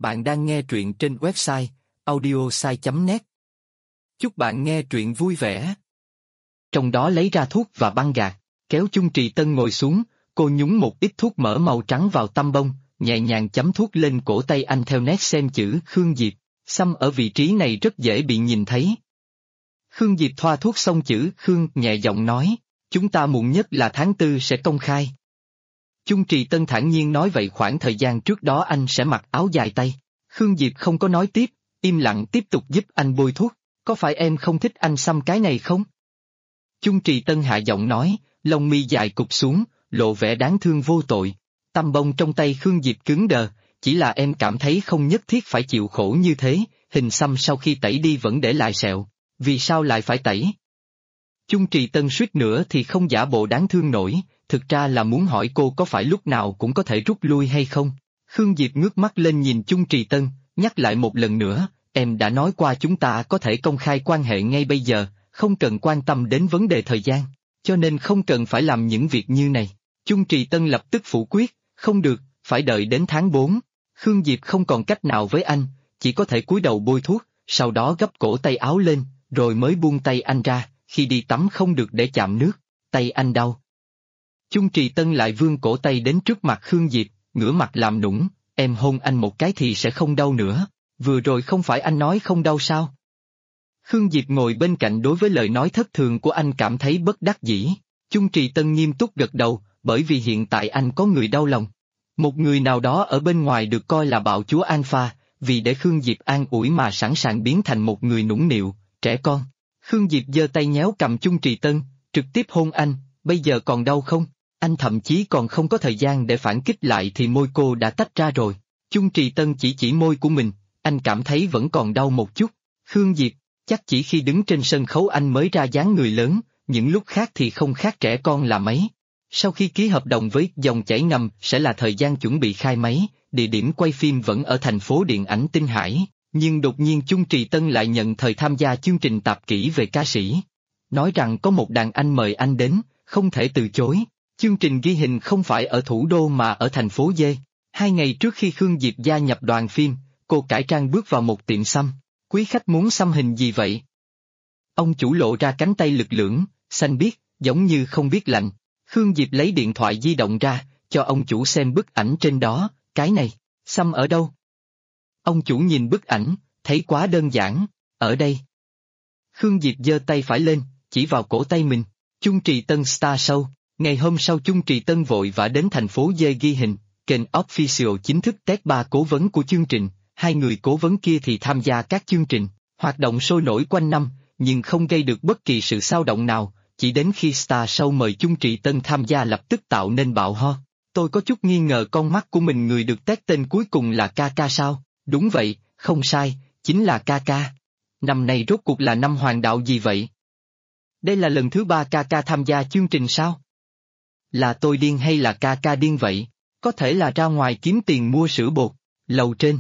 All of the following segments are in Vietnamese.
Bạn đang nghe truyện trên website audiosai.net. Chúc bạn nghe truyện vui vẻ. Trong đó lấy ra thuốc và băng gạc, kéo Chung Trì Tân ngồi xuống, cô nhúng một ít thuốc mỡ màu trắng vào tăm bông, nhẹ nhàng chấm thuốc lên cổ tay anh theo nét xem chữ Khương Diệp, xăm ở vị trí này rất dễ bị nhìn thấy. Khương Diệp thoa thuốc xong chữ Khương nhẹ giọng nói, chúng ta muộn nhất là tháng 4 sẽ công khai. Chung Trì Tân thản nhiên nói vậy khoảng thời gian trước đó anh sẽ mặc áo dài tay. Khương Diệp không có nói tiếp, im lặng tiếp tục giúp anh bôi thuốc, có phải em không thích anh xăm cái này không? Chung Trì Tân hạ giọng nói, lông mi dài cụp xuống, lộ vẻ đáng thương vô tội. Tăm bông trong tay Khương Diệp cứng đờ, chỉ là em cảm thấy không nhất thiết phải chịu khổ như thế, hình xăm sau khi tẩy đi vẫn để lại sẹo, vì sao lại phải tẩy? Chung Trì Tân suýt nữa thì không giả bộ đáng thương nổi, thực ra là muốn hỏi cô có phải lúc nào cũng có thể rút lui hay không. Khương Diệp ngước mắt lên nhìn Chung Trì Tân, nhắc lại một lần nữa, em đã nói qua chúng ta có thể công khai quan hệ ngay bây giờ, không cần quan tâm đến vấn đề thời gian, cho nên không cần phải làm những việc như này. Chung Trì Tân lập tức phủ quyết, không được, phải đợi đến tháng 4. Khương Diệp không còn cách nào với anh, chỉ có thể cúi đầu bôi thuốc, sau đó gấp cổ tay áo lên, rồi mới buông tay anh ra, khi đi tắm không được để chạm nước, tay anh đau. Chung Trì Tân lại vươn cổ tay đến trước mặt Khương Diệp, ngửa mặt làm nũng, em hôn anh một cái thì sẽ không đau nữa, vừa rồi không phải anh nói không đau sao? Khương Diệp ngồi bên cạnh đối với lời nói thất thường của anh cảm thấy bất đắc dĩ. Chung Trì Tân nghiêm túc gật đầu, bởi vì hiện tại anh có người đau lòng. Một người nào đó ở bên ngoài được coi là bạo chúa alpha, vì để Khương Diệp an ủi mà sẵn sàng biến thành một người nũng nịu, trẻ con. Khương Diệp giơ tay nhéo cầm Chung Trì Tân, trực tiếp hôn anh, bây giờ còn đau không? Anh thậm chí còn không có thời gian để phản kích lại thì môi cô đã tách ra rồi. Chung Trì Tân chỉ môi của mình, anh cảm thấy vẫn còn đau một chút. Khương Diệp, chắc chỉ khi đứng trên sân khấu anh mới ra dáng người lớn, những lúc khác thì không khác trẻ con là mấy. Sau khi ký hợp đồng với Dòng Chảy Ngầm sẽ là thời gian chuẩn bị khai máy, địa điểm quay phim vẫn ở thành phố điện ảnh Tinh Hải, nhưng đột nhiên Chung Trì Tân lại nhận thời tham gia chương trình tạp kỹ về ca sĩ. Nói rằng có một đàn anh mời anh đến, không thể từ chối. Chương trình ghi hình không phải ở thủ đô mà ở thành phố D. 2 ngày trước khi Khương Diệp gia nhập đoàn phim, cô cải trang bước vào một tiệm xăm. Quý khách muốn xăm hình gì vậy? Ông chủ lộ ra cánh tay lực lưỡng, xanh biếc, giống như không biết lạnh. Khương Diệp lấy điện thoại di động ra, cho ông chủ xem bức ảnh trên đó, cái này, xăm ở đâu? Ông chủ nhìn bức ảnh, thấy quá đơn giản, ở đây. Khương Diệp giơ tay phải lên, chỉ vào cổ tay mình, Chung Trì Tân Star Show. Ngày hôm sau Chung Trì Tân vội vã đến thành phố D ghi hình, kênh Official chính thức test 3 cố vấn của chương trình, 2 người cố vấn kia thì tham gia các chương trình, hoạt động sôi nổi quanh năm, nhưng không gây được bất kỳ sự xao động nào, chỉ đến khi Star Show mời Chung Trì Tân tham gia lập tức tạo nên bạo ho. Tôi có chút nghi ngờ con mắt của mình người được test tên cuối cùng là Kaka sao? Đúng vậy, không sai, chính là Kaka. Năm nay rốt cuộc là năm hoàng đạo gì vậy? Đây là lần thứ 3 Kaka tham gia chương trình sao? Là tôi điên hay là Kaka điên vậy? Có thể là ra ngoài kiếm tiền mua sữa bột, lầu trên.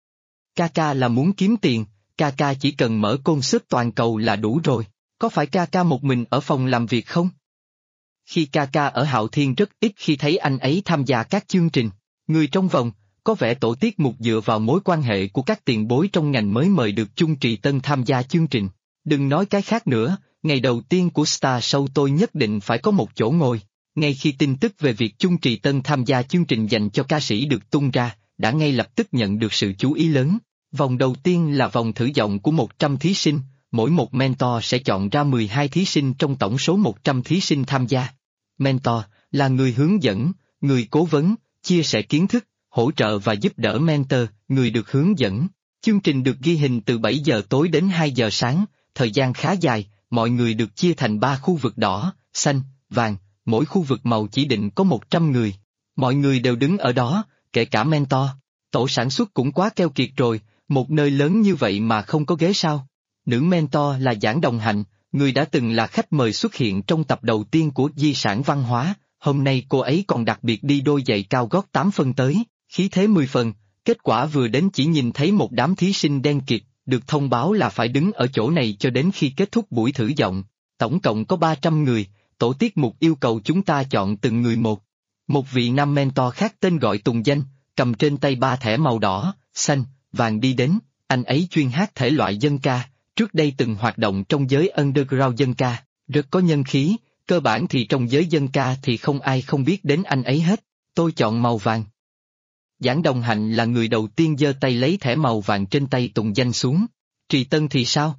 Kaka là muốn kiếm tiền, Kaka chỉ cần mở concert toàn cầu là đủ rồi, có phải Kaka một mình ở phòng làm việc không? Khi Kaka ở Hạo Thiên rất ít khi thấy anh ấy tham gia các chương trình, người trong vòng, có vẻ tổ tiết mục dựa vào mối quan hệ của các tiền bối trong ngành mới mời được Chung Trì Tân tham gia chương trình. Đừng nói cái khác nữa, ngày đầu tiên của Star Show tôi nhất định phải có một chỗ ngồi. Ngay khi tin tức về việc Chung Trì Tân tham gia chương trình dành cho ca sĩ được tung ra, đã ngay lập tức nhận được sự chú ý lớn. Vòng đầu tiên là vòng thử giọng của 100 thí sinh, mỗi một mentor sẽ chọn ra 12 thí sinh trong tổng số 100 thí sinh tham gia. Mentor là người hướng dẫn, người cố vấn, chia sẻ kiến thức, hỗ trợ và giúp đỡ mentor, người được hướng dẫn. Chương trình được ghi hình từ 7 giờ tối đến 2 giờ sáng, thời gian khá dài, mọi người được chia thành 3 khu vực đỏ, xanh, vàng. Mỗi khu vực màu chỉ định có 100 người. Mọi người đều đứng ở đó, kể cả mentor. Tổ sản xuất cũng quá keo kiệt rồi, một nơi lớn như vậy mà không có ghế sao? Nữ mentor là Giảng Đồng Hạnh, người đã từng là khách mời xuất hiện trong tập đầu tiên của Di sản văn hóa, hôm nay cô ấy còn đặc biệt đi đôi giày cao gót 8 phân tới, khí thế 10 phần, kết quả vừa đến chỉ nhìn thấy một đám thí sinh đen kịt, được thông báo là phải đứng ở chỗ này cho đến khi kết thúc buổi thử giọng. Tổng cộng có 300 người. Tổ tiết mục yêu cầu chúng ta chọn từng người một. Một vị nam mentor khác tên gọi Tùng Danh, cầm trên tay 3 thẻ màu đỏ, xanh, vàng đi đến, anh ấy chuyên hát thể loại dân ca, trước đây từng hoạt động trong giới underground dân ca, rất có nhân khí, cơ bản thì trong giới dân ca thì không ai không biết đến anh ấy hết. Tôi chọn màu vàng. Giảng Đồng Hạnh là người đầu tiên giơ tay lấy thẻ màu vàng trên tay Tùng Danh xuống. Trì Tân thì sao?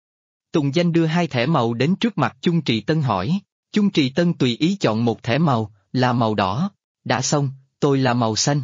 Tùng Danh đưa 2 thẻ màu đến trước mặt Chung Trì Tân hỏi. Chung Trì Tân tùy ý chọn một thẻ màu, là màu đỏ. Đã xong, tôi là màu xanh.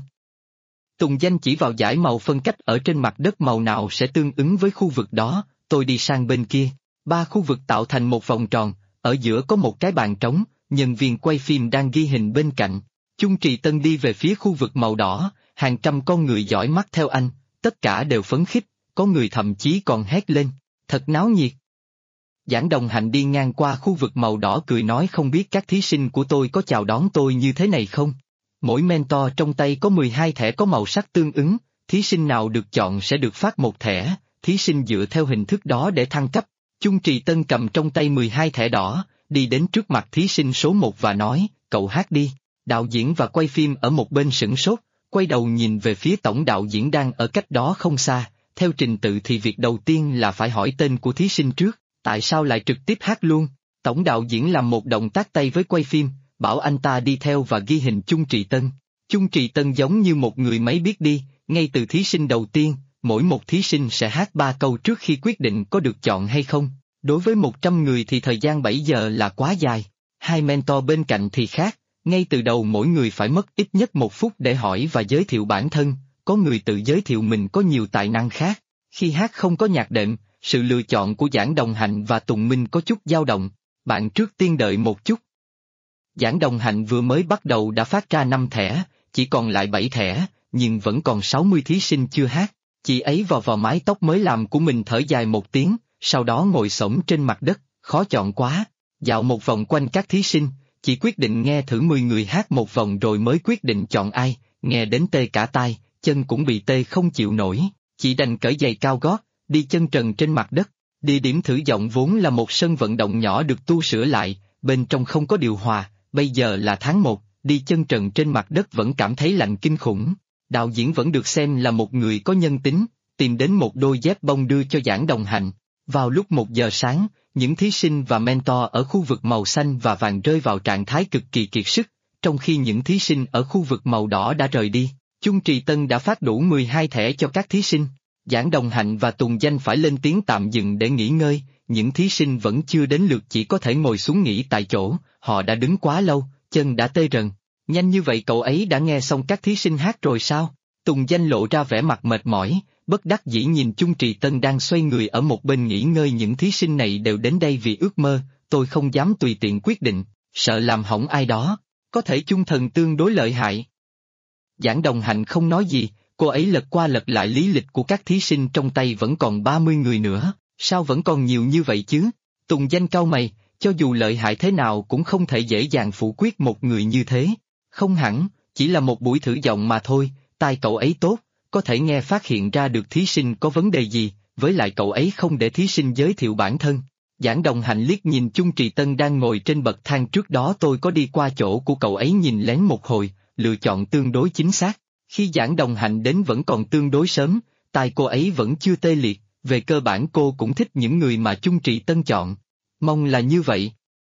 Tùng Danh chỉ vào dải màu phân cách ở trên mặt đất màu nào sẽ tương ứng với khu vực đó, tôi đi sang bên kia. 3 khu vực tạo thành một vòng tròn, ở giữa có một cái bàn trống, nhân viên quay phim đang ghi hình bên cạnh. Chung Trì Tân đi về phía khu vực màu đỏ, hàng trăm con người dõi mắt theo anh, tất cả đều phấn khích, có người thậm chí còn hét lên, thật náo nhiệt. Giảng Đồng Hạnh đi ngang qua khu vực màu đỏ cười nói không biết các thí sinh của tôi có chào đón tôi như thế này không? Mỗi mentor trong tay có 12 thẻ có màu sắc tương ứng, thí sinh nào được chọn sẽ được phát một thẻ, thí sinh dựa theo hình thức đó để thăng cấp. Chung Trì Tân cầm trong tay 12 thẻ đỏ, đi đến trước mặt thí sinh số 1 và nói, cậu hát đi. Đạo diễn và quay phim ở một bên sửng sốt, quay đầu nhìn về phía tổng đạo diễn đang ở cách đó không xa, theo trình tự thì việc đầu tiên là phải hỏi tên của thí sinh trước, tại sao lại trực tiếp hát luôn? Tổng đạo diễn làm một động tác tay với quay phim, bảo anh ta đi theo và ghi hình Chung Trì Tân. Chung Trì Tân giống như một người máy biết đi, ngay từ thí sinh đầu tiên, mỗi một thí sinh sẽ hát 3 câu trước khi quyết định có được chọn hay không. Đối với 100 người thì thời gian 7 giờ là quá dài. 2 mentor bên cạnh thì khác, ngay từ đầu mỗi người phải mất ít nhất 1 phút để hỏi và giới thiệu bản thân, có người tự giới thiệu mình có nhiều tài năng khác. Khi hát không có nhạc đệm, sự lựa chọn của Giảng Đồng Hạnh và Tùng Minh có chút dao động, bạn trước tiên đợi một chút. Giảng Đồng Hạnh vừa mới bắt đầu đã phát ra 5 thẻ, chỉ còn lại 7 thẻ, nhưng vẫn còn 60 thí sinh chưa hát. Chị ấy vò vò mái tóc mới làm của mình thở dài một tiếng, sau đó ngồi xổm trên mặt đất, khó chọn quá. Dạo một vòng quanh các thí sinh, chị quyết định nghe thử 10 người hát một vòng rồi mới quyết định chọn ai, nghe đến tê cả tai, chân cũng bị tê không chịu nổi, chị đành cởi giày cao gót, đi chân trần trên mặt đất. Địa điểm thử giọng vốn là một sân vận động nhỏ được tu sửa lại, bên trong không có điều hòa, bây giờ là tháng 1, đi chân trần trên mặt đất vẫn cảm thấy lạnh kinh khủng. Đạo diễn vẫn được xem là một người có nhân tính, tìm đến một đôi dép bông đưa cho Giảng Đồng Hạnh. Vào lúc 1 giờ sáng, những thí sinh và mentor ở khu vực màu xanh và vàng rơi vào trạng thái cực kỳ kiệt sức, trong khi những thí sinh ở khu vực màu đỏ đã rời đi. Chung Trì Tân đã phát đủ 12 thẻ cho các thí sinh. Giảng Đồng Hạnh và Tùng Danh phải lên tiếng tạm dừng để nghỉ ngơi, những thí sinh vẫn chưa đến lượt chỉ có thể ngồi xuống nghỉ tại chỗ, họ đã đứng quá lâu, chân đã tê rần. Nhanh như vậy cậu ấy đã nghe xong các thí sinh hát rồi sao? Tùng Danh lộ ra vẻ mặt mệt mỏi, bất đắc dĩ nhìn Chung Trì Tân đang xoay người ở một bên nghỉ ngơi. Những thí sinh này đều đến đây vì ước mơ, tôi không dám tùy tiện quyết định, sợ làm hỏng ai đó, có thể chung thần tương đối lợi hại. Giảng Đồng Hạnh không nói gì, cô ấy lật qua lật lại lý lịch của các thí sinh trong tay vẫn còn 30 người nữa, sao vẫn còn nhiều như vậy chứ? Tùng Danh cau mày, cho dù lợi hại thế nào cũng không thể dễ dàng phủ quyết một người như thế. Không hẳn, chỉ là một buổi thử giọng mà thôi, tai cậu ấy tốt, có thể nghe phát hiện ra được thí sinh có vấn đề gì, với lại cậu ấy không để thí sinh giới thiệu bản thân. Giảng Đồng Hạnh liếc nhìn Chung Trì Tân đang ngồi trên bậc thang, trước đó tôi có đi qua chỗ của cậu ấy nhìn lén một hồi, lựa chọn tương đối chính xác. Khi Giảng Đồng Hạnh đến vẫn còn tương đối sớm, tai cô ấy vẫn chưa tê liệt, về cơ bản cô cũng thích những người mà Chung Trì Tân chọn. Mong là như vậy.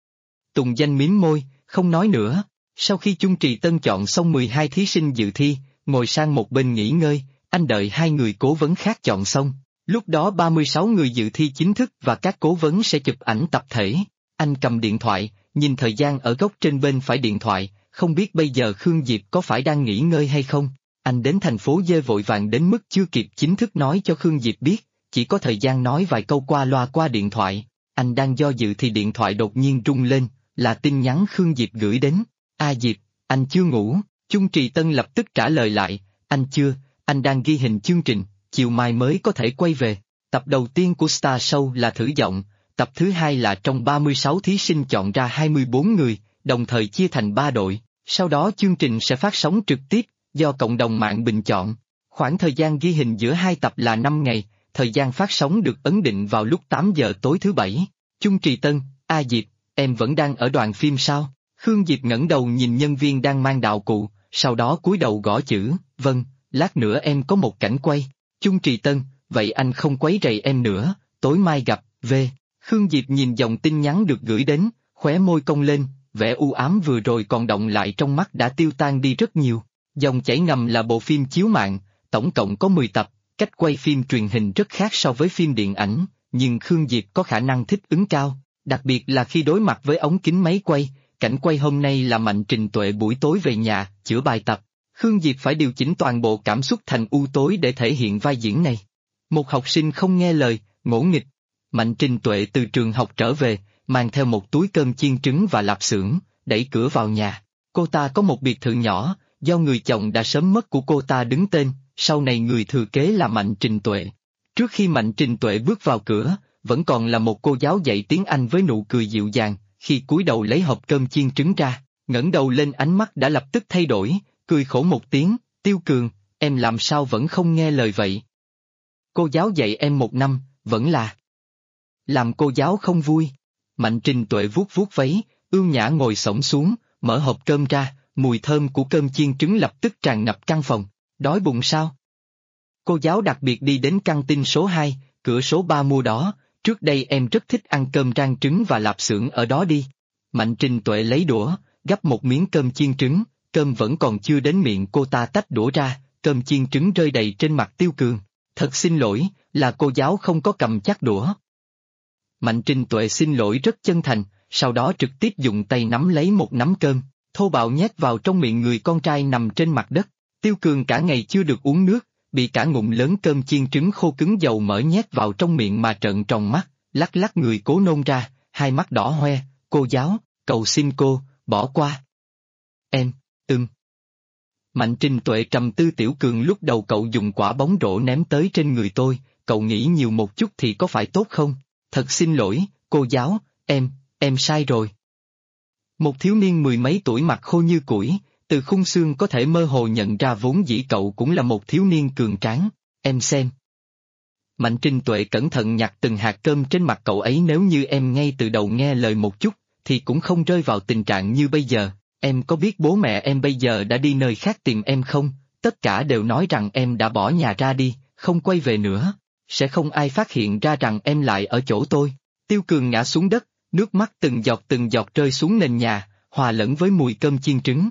Tùng Danh mím môi, không nói nữa. Sau khi Chung Trì Tân chọn xong 12 thí sinh dự thi, ngồi sang một bên nghỉ ngơi, anh đợi 2 người cố vấn khác chọn xong. Lúc đó 36 người dự thi chính thức và các cố vấn sẽ chụp ảnh tập thể. Anh cầm điện thoại, nhìn thời gian ở góc trên bên phải điện thoại, không biết bây giờ Khương Diệp có phải đang nghỉ ngơi hay không. Anh đến thành phố D vội vàng đến mức chưa kịp chính thức nói cho Khương Diệp biết, chỉ có thời gian nói vài câu qua loa qua điện thoại. Anh đang do dự thì điện thoại đột nhiên rung lên, là tin nhắn Khương Diệp gửi đến. A Diệp, anh chưa ngủ? Chung Trì Tân lập tức trả lời lại, anh chưa, anh đang ghi hình chương trình, chiều mai mới có thể quay về. Tập đầu tiên của Star Show là thử giọng, tập thứ 2 là trong 36 thí sinh chọn ra 24 người, đồng thời chia thành 3 đội, sau đó chương trình sẽ phát sóng trực tiếp, do cộng đồng mạng bình chọn. Khoảng thời gian ghi hình giữa 2 tập là 5 ngày, thời gian phát sóng được ấn định vào lúc 8 giờ tối thứ Bảy. Chung Trì Tân, A Diệp, em vẫn đang ở đoàn phim sao? Khương Diệp ngẩng đầu nhìn nhân viên đang mang đạo cụ, sau đó cúi đầu gõ chữ, vâng, lát nữa em có một cảnh quay. Chung Trì Tân, vậy anh không quấy rầy em nữa, tối mai gặp, về. Khương Diệp nhìn dòng tin nhắn được gửi đến, khóe môi cong lên, vẻ u ám vừa rồi còn đọng lại trong mắt đã tiêu tan đi rất nhiều. Dòng chảy ngầm là bộ phim chiếu mạng, tổng cộng có 10 tập, cách quay phim truyền hình rất khác so với phim điện ảnh, nhưng Khương Diệp có khả năng thích ứng cao, đặc biệt là khi đối mặt với ống kính máy quay. Cảnh quay hôm nay là Mạnh Trình Tuệ buổi tối về nhà, chữa bài tập. Khương Diệp phải điều chỉnh toàn bộ cảm xúc thành u tối để thể hiện vai diễn này. Một học sinh không nghe lời, ngỗ nghịch. Mạnh Trình Tuệ từ trường học trở về, mang theo một túi cơm chiên trứng và lạp xưởng, đẩy cửa vào nhà. Cô ta có một biệt thự nhỏ, do người chồng đã sớm mất của cô ta đứng tên, sau này người thừa kế là Mạnh Trình Tuệ. Trước khi Mạnh Trình Tuệ bước vào cửa, vẫn còn là một cô giáo dạy tiếng Anh với nụ cười dịu dàng, khi cúi đầu lấy hộp cơm chiên trứng ra, ngẩng đầu lên ánh mắt đã lập tức thay đổi, cười khổ một tiếng, Tiêu Cường, em làm sao vẫn không nghe lời vậy? Cô giáo dạy em 1 năm, vẫn là làm cô giáo không vui. Mạnh Trình Tuệ vuốt vuốt váy, ưu nhã ngồi xổm xuống, mở hộp cơm ra, mùi thơm của cơm chiên trứng lập tức tràn ngập căn phòng. Đói bụng sao? Cô giáo đặc biệt đi đến căng tin số 2, cửa số 3 mua đó, trước đây em rất thích ăn cơm rang trứng và lạp xưởng ở đó đi. Mạnh Trình Tuệ lấy đũa, gắp một miếng cơm chiên trứng, cơm vẫn còn chưa đến miệng cô ta tách đũa ra, cơm chiên trứng rơi đầy trên mặt Tiêu Cường. Thật xin lỗi, là cô giáo không có cầm chắc đũa. Mạnh Trình Tuệ xin lỗi rất chân thành, sau đó trực tiếp dùng tay nắm lấy một nắm cơm, thô bạo nhét vào trong miệng người con trai nằm trên mặt đất. Tiêu Cường cả ngày chưa được uống nước, bị cả ngụm lớn cơm chiên trứng khô cứng dầu mỡ nhét vào trong miệng mà trợn tròn mắt, lắc lắc người cố nôn ra, hai mắt đỏ hoe, cô giáo, cầu xin cô, bỏ qua. Em, Mạnh Trình Tuệ trầm tư. Tiểu Cường, lúc đầu cậu dùng quả bóng rổ ném tới trên người tôi, cậu nghĩ nhiều một chút thì có phải tốt không? Thật xin lỗi, cô giáo, em sai rồi. Một thiếu niên mười mấy tuổi mặt khô như củi, từ khung xương có thể mơ hồ nhận ra vốn dĩ cậu cũng là một thiếu niên cường tráng, em xem. Mạnh Trình Tuệ cẩn thận nhặt từng hạt cơm trên mặt cậu ấy, nếu như em ngay từ đầu nghe lời một chút, thì cũng không rơi vào tình trạng như bây giờ. Em có biết bố mẹ em bây giờ đã đi nơi khác tìm em không? Tất cả đều nói rằng em đã bỏ nhà ra đi, không quay về nữa. Sẽ không ai phát hiện ra rằng em lại ở chỗ tôi. Tiêu Cường ngã xuống đất, nước mắt từng giọt rơi xuống nền nhà, hòa lẫn với mùi cơm chiên trứng.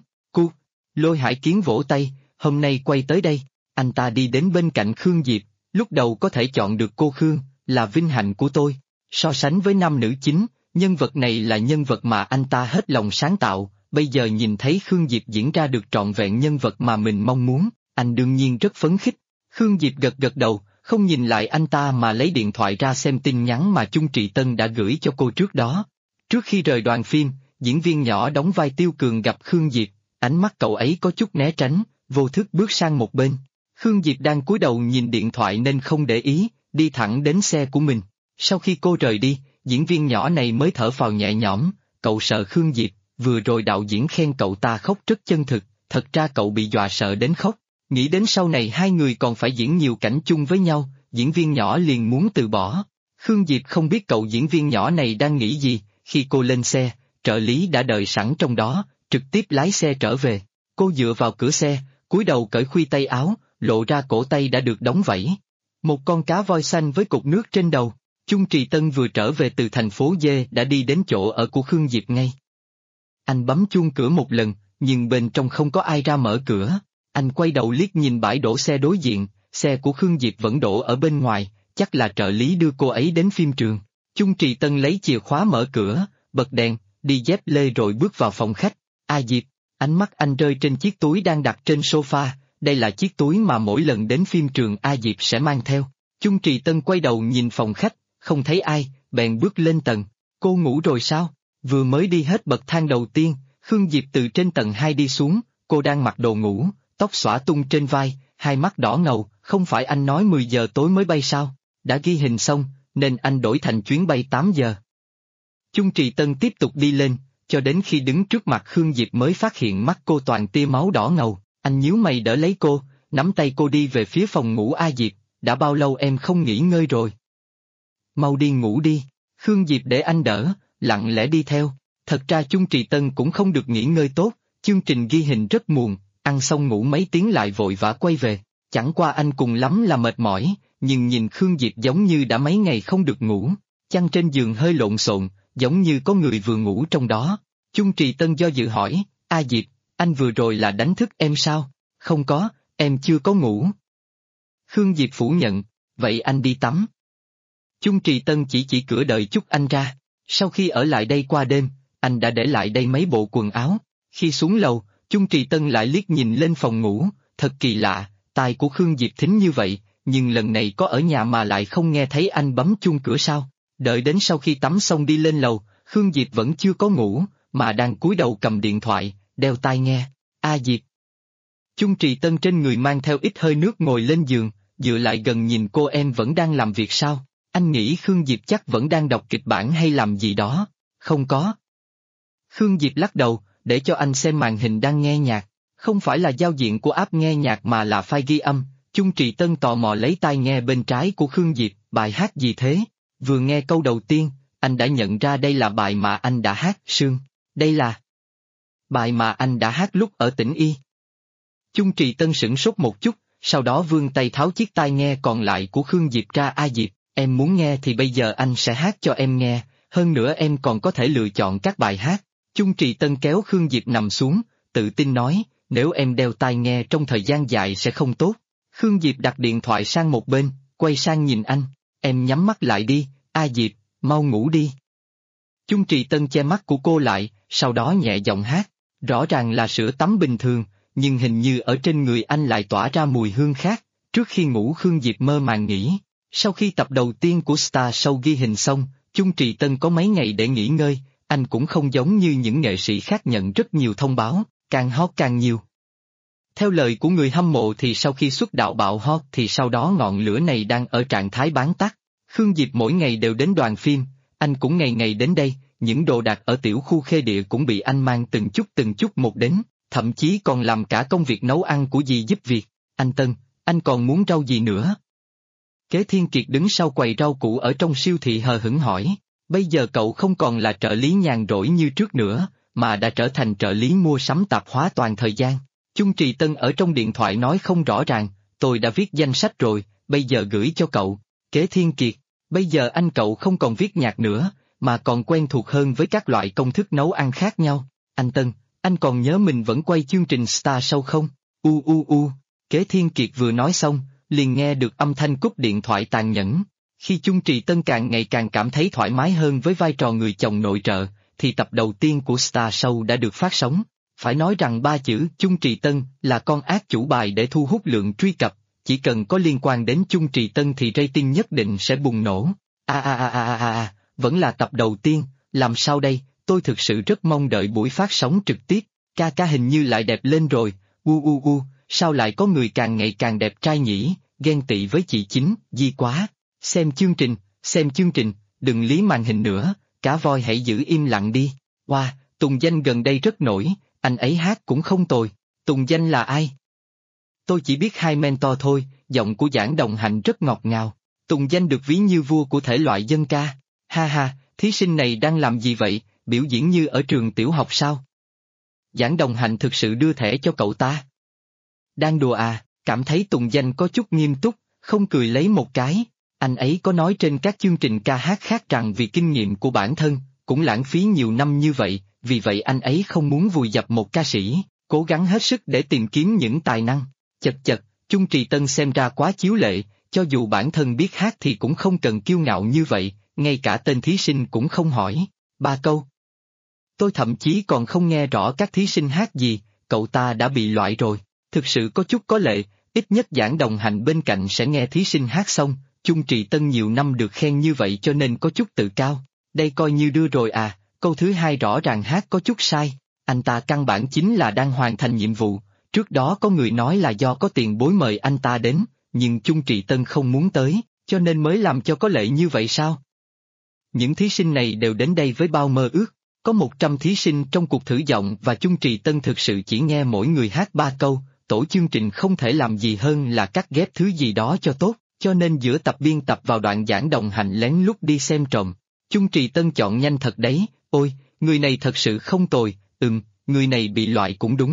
Lôi Hải Kiến vỗ tay, hôm nay quay tới đây. Anh ta đi đến bên cạnh Khương Diệp, lúc đầu có thể chọn được cô Khương, là vinh hạnh của tôi. So sánh với nam nữ chính, nhân vật này là nhân vật mà anh ta hết lòng sáng tạo. Bây giờ nhìn thấy Khương Diệp diễn ra được trọn vẹn nhân vật mà mình mong muốn, anh đương nhiên rất phấn khích. Khương Diệp gật đầu, không nhìn lại anh ta mà lấy điện thoại ra xem tin nhắn mà Chung Trì Tân đã gửi cho cô trước đó. Trước khi rời đoàn phim, diễn viên nhỏ đóng vai Tiêu Cường gặp Khương Diệp, ánh mắt cậu ấy có chút né tránh, vô thức bước sang một bên. Khương Diệp đang cúi đầu nhìn điện thoại nên không để ý, đi thẳng đến xe của mình. Sau khi cô rời đi, diễn viên nhỏ này mới thở phào nhẹ nhõm, cậu sợ Khương Diệp. Vừa rồi đạo diễn khen cậu ta khóc rất chân thực, thật ra cậu bị dọa sợ đến khóc. Nghĩ đến sau này hai người còn phải diễn nhiều cảnh chung với nhau, diễn viên nhỏ liền muốn từ bỏ. Khương Diệp không biết cậu diễn viên nhỏ này đang nghĩ gì, khi cô lên xe, trợ lý đã đợi sẵn trong đó, trực tiếp lái xe trở về. Cô dựa vào cửa xe, cúi đầu cởi khuy tay áo, lộ ra cổ tay đã được đóng vảy. Một con cá voi xanh với cục nước trên đầu. Chung Trì Tân vừa trở về từ thành phố D đã đi đến chỗ ở của Khương Diệp ngay. Anh bấm chuông cửa một lần, nhưng bên trong không có ai ra mở cửa. Anh quay đầu liếc nhìn bãi đổ xe đối diện, xe của Khương Diệp vẫn đổ ở bên ngoài, chắc là trợ lý đưa cô ấy đến phim trường. Chung Trì Tân lấy chìa khóa mở cửa, bật đèn, đi dép lê rồi bước vào phòng khách. Diệp, ánh mắt anh rơi trên chiếc túi đang đặt trên sofa, đây là chiếc túi mà mỗi lần đến phim trường Diệp sẽ mang theo. Chung Trì Tân quay đầu nhìn phòng khách, không thấy ai, bèn bước lên tầng. Cô ngủ rồi sao? Vừa mới đi hết bậc thang đầu tiên, Khương Diệp từ trên tầng 2 đi xuống, cô đang mặc đồ ngủ, tóc xõa tung trên vai, hai mắt đỏ ngầu, không phải anh nói 10 giờ tối mới bay sao? Đã ghi hình xong, nên anh đổi thành chuyến bay 8 giờ. Chung Trì Tân tiếp tục đi lên, cho đến khi đứng trước mặt Khương Diệp mới phát hiện mắt cô toàn tia máu đỏ ngầu, anh nhíu mày đỡ lấy cô, nắm tay cô đi về phía phòng ngủ. Diệp, đã bao lâu em không nghỉ ngơi rồi? Mau đi ngủ đi. Khương Diệp để anh đỡ, lặng lẽ đi theo. Thật ra Chung Trì Tân cũng không được nghỉ ngơi tốt, chương trình ghi hình rất muộn, ăn xong ngủ mấy tiếng lại vội vã quay về, chẳng qua anh cùng lắm là mệt mỏi, nhưng nhìn Khương Diệp giống như đã mấy ngày không được ngủ, chăn trên giường hơi lộn xộn, giống như có người vừa ngủ trong đó. Chung Trì Tân do dự hỏi, A Diệp, anh vừa rồi là đánh thức em sao? Không có, em chưa có ngủ. Khương Diệp phủ nhận, vậy anh đi tắm. Chung Trì Tân chỉ cửa đợi chút anh ra, sau khi ở lại đây qua đêm, anh đã để lại đây mấy bộ quần áo. Khi xuống lầu, Chung Trì Tân lại liếc nhìn lên phòng ngủ, thật kỳ lạ, tai của Khương Diệp thính như vậy, nhưng lần này có ở nhà mà lại không nghe thấy anh bấm chuông cửa sao? Đợi đến sau khi tắm xong đi lên lầu, Khương Diệp vẫn chưa có ngủ, mà đang cúi đầu cầm điện thoại, đeo tai nghe. A Diệp. Chung Trì Tân trên người mang theo ít hơi nước ngồi lên giường, dựa lại gần nhìn cô em vẫn đang làm việc sao? Anh nghĩ Khương Diệp chắc vẫn đang đọc kịch bản hay làm gì đó. Không có. Khương Diệp lắc đầu, để cho anh xem màn hình đang nghe nhạc. Không phải là giao diện của app nghe nhạc mà là file ghi âm. Chung Trì Tân tò mò lấy tai nghe bên trái của Khương Diệp, bài hát gì thế? Vừa nghe câu đầu tiên, anh đã nhận ra đây là bài mà anh đã hát, Sương. Đây là bài mà anh đã hát lúc ở tỉnh Y. Chung Trì Tân sửng sốt một chút, sau đó vươn tay tháo chiếc tai nghe còn lại của Khương Diệp ra. A Diệp, em muốn nghe thì bây giờ anh sẽ hát cho em nghe, hơn nữa em còn có thể lựa chọn các bài hát. Chung Trì Tân kéo Khương Diệp nằm xuống, tự tin nói, nếu em đeo tai nghe trong thời gian dài sẽ không tốt. Khương Diệp đặt điện thoại sang một bên, quay sang nhìn anh, em nhắm mắt lại đi, A Diệp, mau ngủ đi. Chung Trì Tân che mắt của cô lại, sau đó nhẹ giọng hát, rõ ràng là sữa tắm bình thường, nhưng hình như ở trên người anh lại tỏa ra mùi hương khác. Trước khi ngủ Khương Diệp mơ màng nghĩ, sau khi tập đầu tiên của Star Show ghi hình xong, Chung Trì Tân có mấy ngày để nghỉ ngơi, anh cũng không giống như những nghệ sĩ khác nhận rất nhiều thông báo, càng hot càng nhiều. Theo lời của người hâm mộ thì sau khi xuất đạo bạo hot thì sau đó ngọn lửa này đang ở trạng thái bán tắt. Khương Diệp mỗi ngày đều đến đoàn phim, anh cũng ngày ngày đến đây, những đồ đạc ở tiểu khu Khê Địa cũng bị anh mang từng chút một đến, thậm chí còn làm cả công việc nấu ăn của dì giúp việc. Anh Tân, anh còn muốn rau gì nữa? Kế Thiên Kiệt đứng sau quầy rau củ ở trong siêu thị hờ hững hỏi, bây giờ cậu không còn là trợ lý nhàn rỗi như trước nữa, mà đã trở thành trợ lý mua sắm tạp hóa toàn thời gian. Chung Trì Tân ở trong điện thoại nói không rõ ràng, tôi đã viết danh sách rồi, bây giờ gửi cho cậu. Kế Thiên Kiệt, bây giờ anh cậu không còn viết nhạc nữa, mà còn quen thuộc hơn với các loại công thức nấu ăn khác nhau. Anh Tân, anh còn nhớ mình vẫn quay chương trình Star Show không? Kế Thiên Kiệt vừa nói xong, liền nghe được âm thanh cúp điện thoại tàn nhẫn. Khi Chung Trì Tân càng ngày càng cảm thấy thoải mái hơn với vai trò người chồng nội trợ, thì tập đầu tiên của Star Show đã được phát sóng. Phải nói rằng ba chữ Chung Trì Tân là con ác chủ bài để thu hút lượng truy cập, chỉ cần có liên quan đến Chung Trì Tân thì rating nhất định sẽ bùng nổ. Vẫn là tập đầu tiên, làm sao đây, tôi thực sự rất mong đợi buổi phát sóng trực tiếp, ca hình như lại đẹp lên rồi, sao lại có người càng ngày càng đẹp trai nhỉ, ghen tị với chị Chính, di quá. Xem chương trình, đừng lý màn hình nữa, cá voi hãy giữ im lặng đi. Wow, Tùng Danh gần đây rất nổi, anh ấy hát cũng không tồi. Tùng Danh là ai? Tôi chỉ biết hai mentor thôi, giọng của Giảng Đồng Hạnh rất ngọt ngào. Tùng Danh được ví như vua của thể loại dân ca. Ha, thí sinh này đang làm gì vậy, biểu diễn như ở trường tiểu học sao? Giảng Đồng Hạnh thực sự đưa thẻ cho cậu ta. Đang đùa à, cảm thấy Tùng Danh có chút nghiêm túc, không cười lấy một cái. Anh ấy có nói trên các chương trình ca hát khác rằng vì kinh nghiệm của bản thân, cũng lãng phí nhiều năm như vậy, vì vậy anh ấy không muốn vùi dập một ca sĩ, cố gắng hết sức để tìm kiếm những tài năng. Chật, Chung Trì Tân xem ra quá chiếu lệ, cho dù bản thân biết hát thì cũng không cần kiêu ngạo như vậy, ngay cả tên thí sinh cũng không hỏi. 3 câu. Tôi thậm chí còn không nghe rõ các thí sinh hát gì, cậu ta đã bị loại rồi, thực sự có chút có lệ, ít nhất Giảng Đồng Hạnh bên cạnh sẽ nghe thí sinh hát xong. Chung Trì Tân nhiều năm được khen như vậy cho nên có chút tự cao, đây coi như đưa rồi à, câu thứ hai rõ ràng hát có chút sai, anh ta căn bản chính là đang hoàn thành nhiệm vụ, trước đó có người nói là do có tiền bối mời anh ta đến, nhưng Chung Trì Tân không muốn tới, cho nên mới làm cho có lệ như vậy sao? Những thí sinh này đều đến đây với bao mơ ước, có 100 thí sinh trong cuộc thử giọng và Chung Trì Tân thực sự chỉ nghe mỗi người hát 3 câu, tổ chương trình không thể làm gì hơn là cắt ghép thứ gì đó cho tốt. Cho nên giữa tập biên tập vào đoạn Giảng Đồng Hạnh lén lút đi xem trộm. Chung Trì Tân chọn nhanh thật đấy, ôi, người này thật sự không tồi, người này bị loại cũng đúng.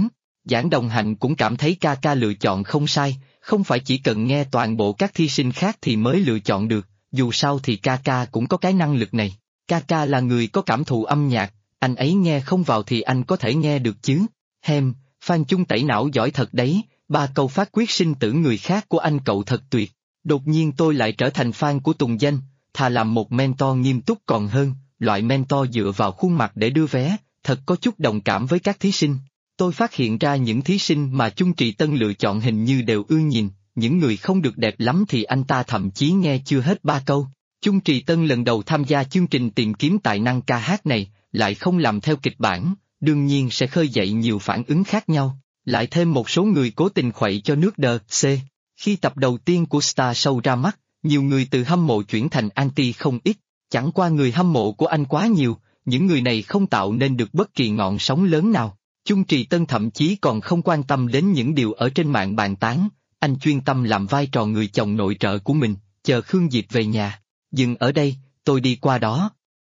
Giảng Đồng Hạnh cũng cảm thấy ca ca lựa chọn không sai, không phải chỉ cần nghe toàn bộ các thí sinh khác thì mới lựa chọn được, dù sao thì ca ca cũng có cái năng lực này. Ca ca là người có cảm thụ âm nhạc, anh ấy nghe không vào thì anh có thể nghe được chứ. Phan Chung tẩy não giỏi thật đấy, 3 câu phát quyết sinh tử người khác của anh cậu thật tuyệt. Đột nhiên tôi lại trở thành fan của Tùng Danh, thà làm một mentor nghiêm túc còn hơn, loại mentor dựa vào khuôn mặt để đưa vé, thật có chút đồng cảm với các thí sinh. Tôi phát hiện ra những thí sinh mà Chung Trì Tân lựa chọn hình như đều ưa nhìn, những người không được đẹp lắm thì anh ta thậm chí nghe chưa hết 3 câu. Chung Trì Tân lần đầu tham gia chương trình tìm kiếm tài năng ca hát này, lại không làm theo kịch bản, đương nhiên sẽ khơi dậy nhiều phản ứng khác nhau, lại thêm một số người cố tình khuậy cho nước DC. Khi tập đầu tiên của Star Show ra mắt, nhiều người từ hâm mộ chuyển thành anti không ít, chẳng qua người hâm mộ của anh quá nhiều, những người này không tạo nên được bất kỳ ngọn sóng lớn nào. Chung Trì Tân thậm chí còn không quan tâm đến những điều ở trên mạng bàn tán, anh chuyên tâm làm vai trò người chồng nội trợ của mình, chờ Khương Diệp về nhà. Dừng ở đây, tôi đi qua đó.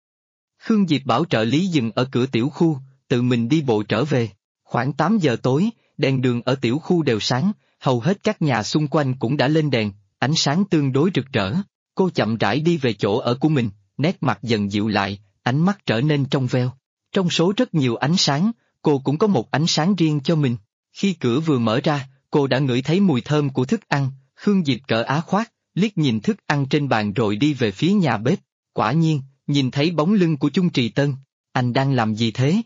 Khương Diệp bảo trợ lý dừng ở cửa tiểu khu, tự mình đi bộ trở về. Khoảng 8 giờ tối, đèn đường ở tiểu khu đều sáng, hầu hết các nhà xung quanh cũng đã lên đèn, ánh sáng tương đối rực rỡ. Cô chậm rãi đi về chỗ ở của mình, nét mặt dần dịu lại, ánh mắt trở nên trong veo. Trong số rất nhiều ánh sáng, cô cũng có một ánh sáng riêng cho mình. Khi cửa vừa mở ra, cô đã ngửi thấy mùi thơm của thức ăn, Khương Diệp cởi áo khoác, liếc nhìn thức ăn trên bàn rồi đi về phía nhà bếp. Quả nhiên, nhìn thấy bóng lưng của Chung Trì Tân. Anh đang làm gì thế?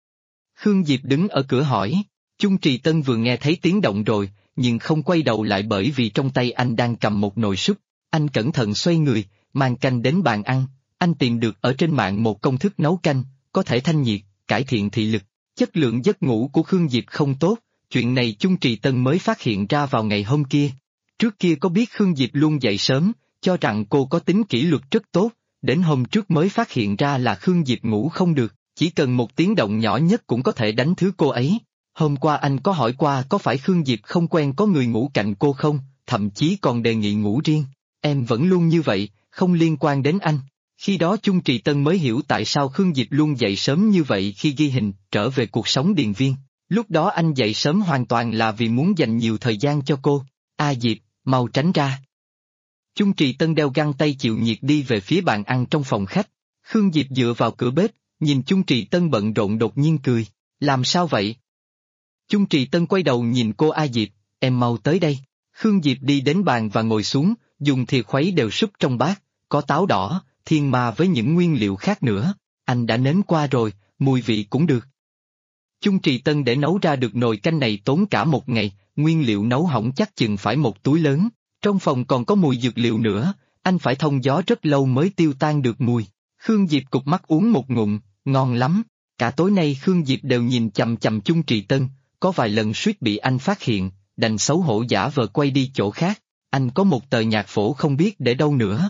Khương Diệp đứng ở cửa hỏi. Chung Trì Tân vừa nghe thấy tiếng động rồi, nhưng không quay đầu lại bởi vì trong tay anh đang cầm một nồi súp. Anh cẩn thận xoay người, mang canh đến bàn ăn. Anh tìm được ở trên mạng một công thức nấu canh, có thể thanh nhiệt, cải thiện thị lực. Chất lượng giấc ngủ của Khương Diệp không tốt, chuyện này Chung Trì Tân mới phát hiện ra vào ngày hôm kia. Trước kia có biết Khương Diệp luôn dậy sớm, cho rằng cô có tính kỷ luật rất tốt, đến hôm trước mới phát hiện ra là Khương Diệp ngủ không được, chỉ cần một tiếng động nhỏ nhất cũng có thể đánh thứ cô ấy. Hôm qua anh có hỏi qua có phải Khương Diệp không quen có người ngủ cạnh cô không, thậm chí còn đề nghị ngủ riêng. Em vẫn luôn như vậy, không liên quan đến anh. Khi đó Chung Trì Tân mới hiểu tại sao Khương Diệp luôn dậy sớm như vậy khi ghi hình trở về cuộc sống điền viên. Lúc đó anh dậy sớm hoàn toàn là vì muốn dành nhiều thời gian cho cô. A Diệp, mau tránh ra. Chung Trì Tân đeo găng tay chịu nhiệt đi về phía bàn ăn trong phòng khách. Khương Diệp dựa vào cửa bếp, nhìn Chung Trì Tân bận rộn đột nhiên cười. Làm sao vậy? Chung Trì Tân quay đầu nhìn cô. A Diệp, em mau tới đây. Khương Diệp đi đến bàn và ngồi xuống, dùng thìa khuấy đều súp trong bát, có táo đỏ, thiên ma với những nguyên liệu khác nữa. Anh đã nếm qua rồi, mùi vị cũng được. Chung Trì Tân để nấu ra được nồi canh này tốn cả một ngày, nguyên liệu nấu hỏng chắc chừng phải một túi lớn. Trong phòng còn có mùi dược liệu nữa, anh phải thông gió rất lâu mới tiêu tan được mùi. Khương Diệp cụp mắt uống một ngụm, ngon lắm. Cả tối nay Khương Diệp đều nhìn chằm chằm Chung Trì Tân, có vài lần suýt bị anh phát hiện, đành xấu hổ giả vờ quay đi chỗ khác. Anh có một tờ nhạc phổ không biết để đâu nữa.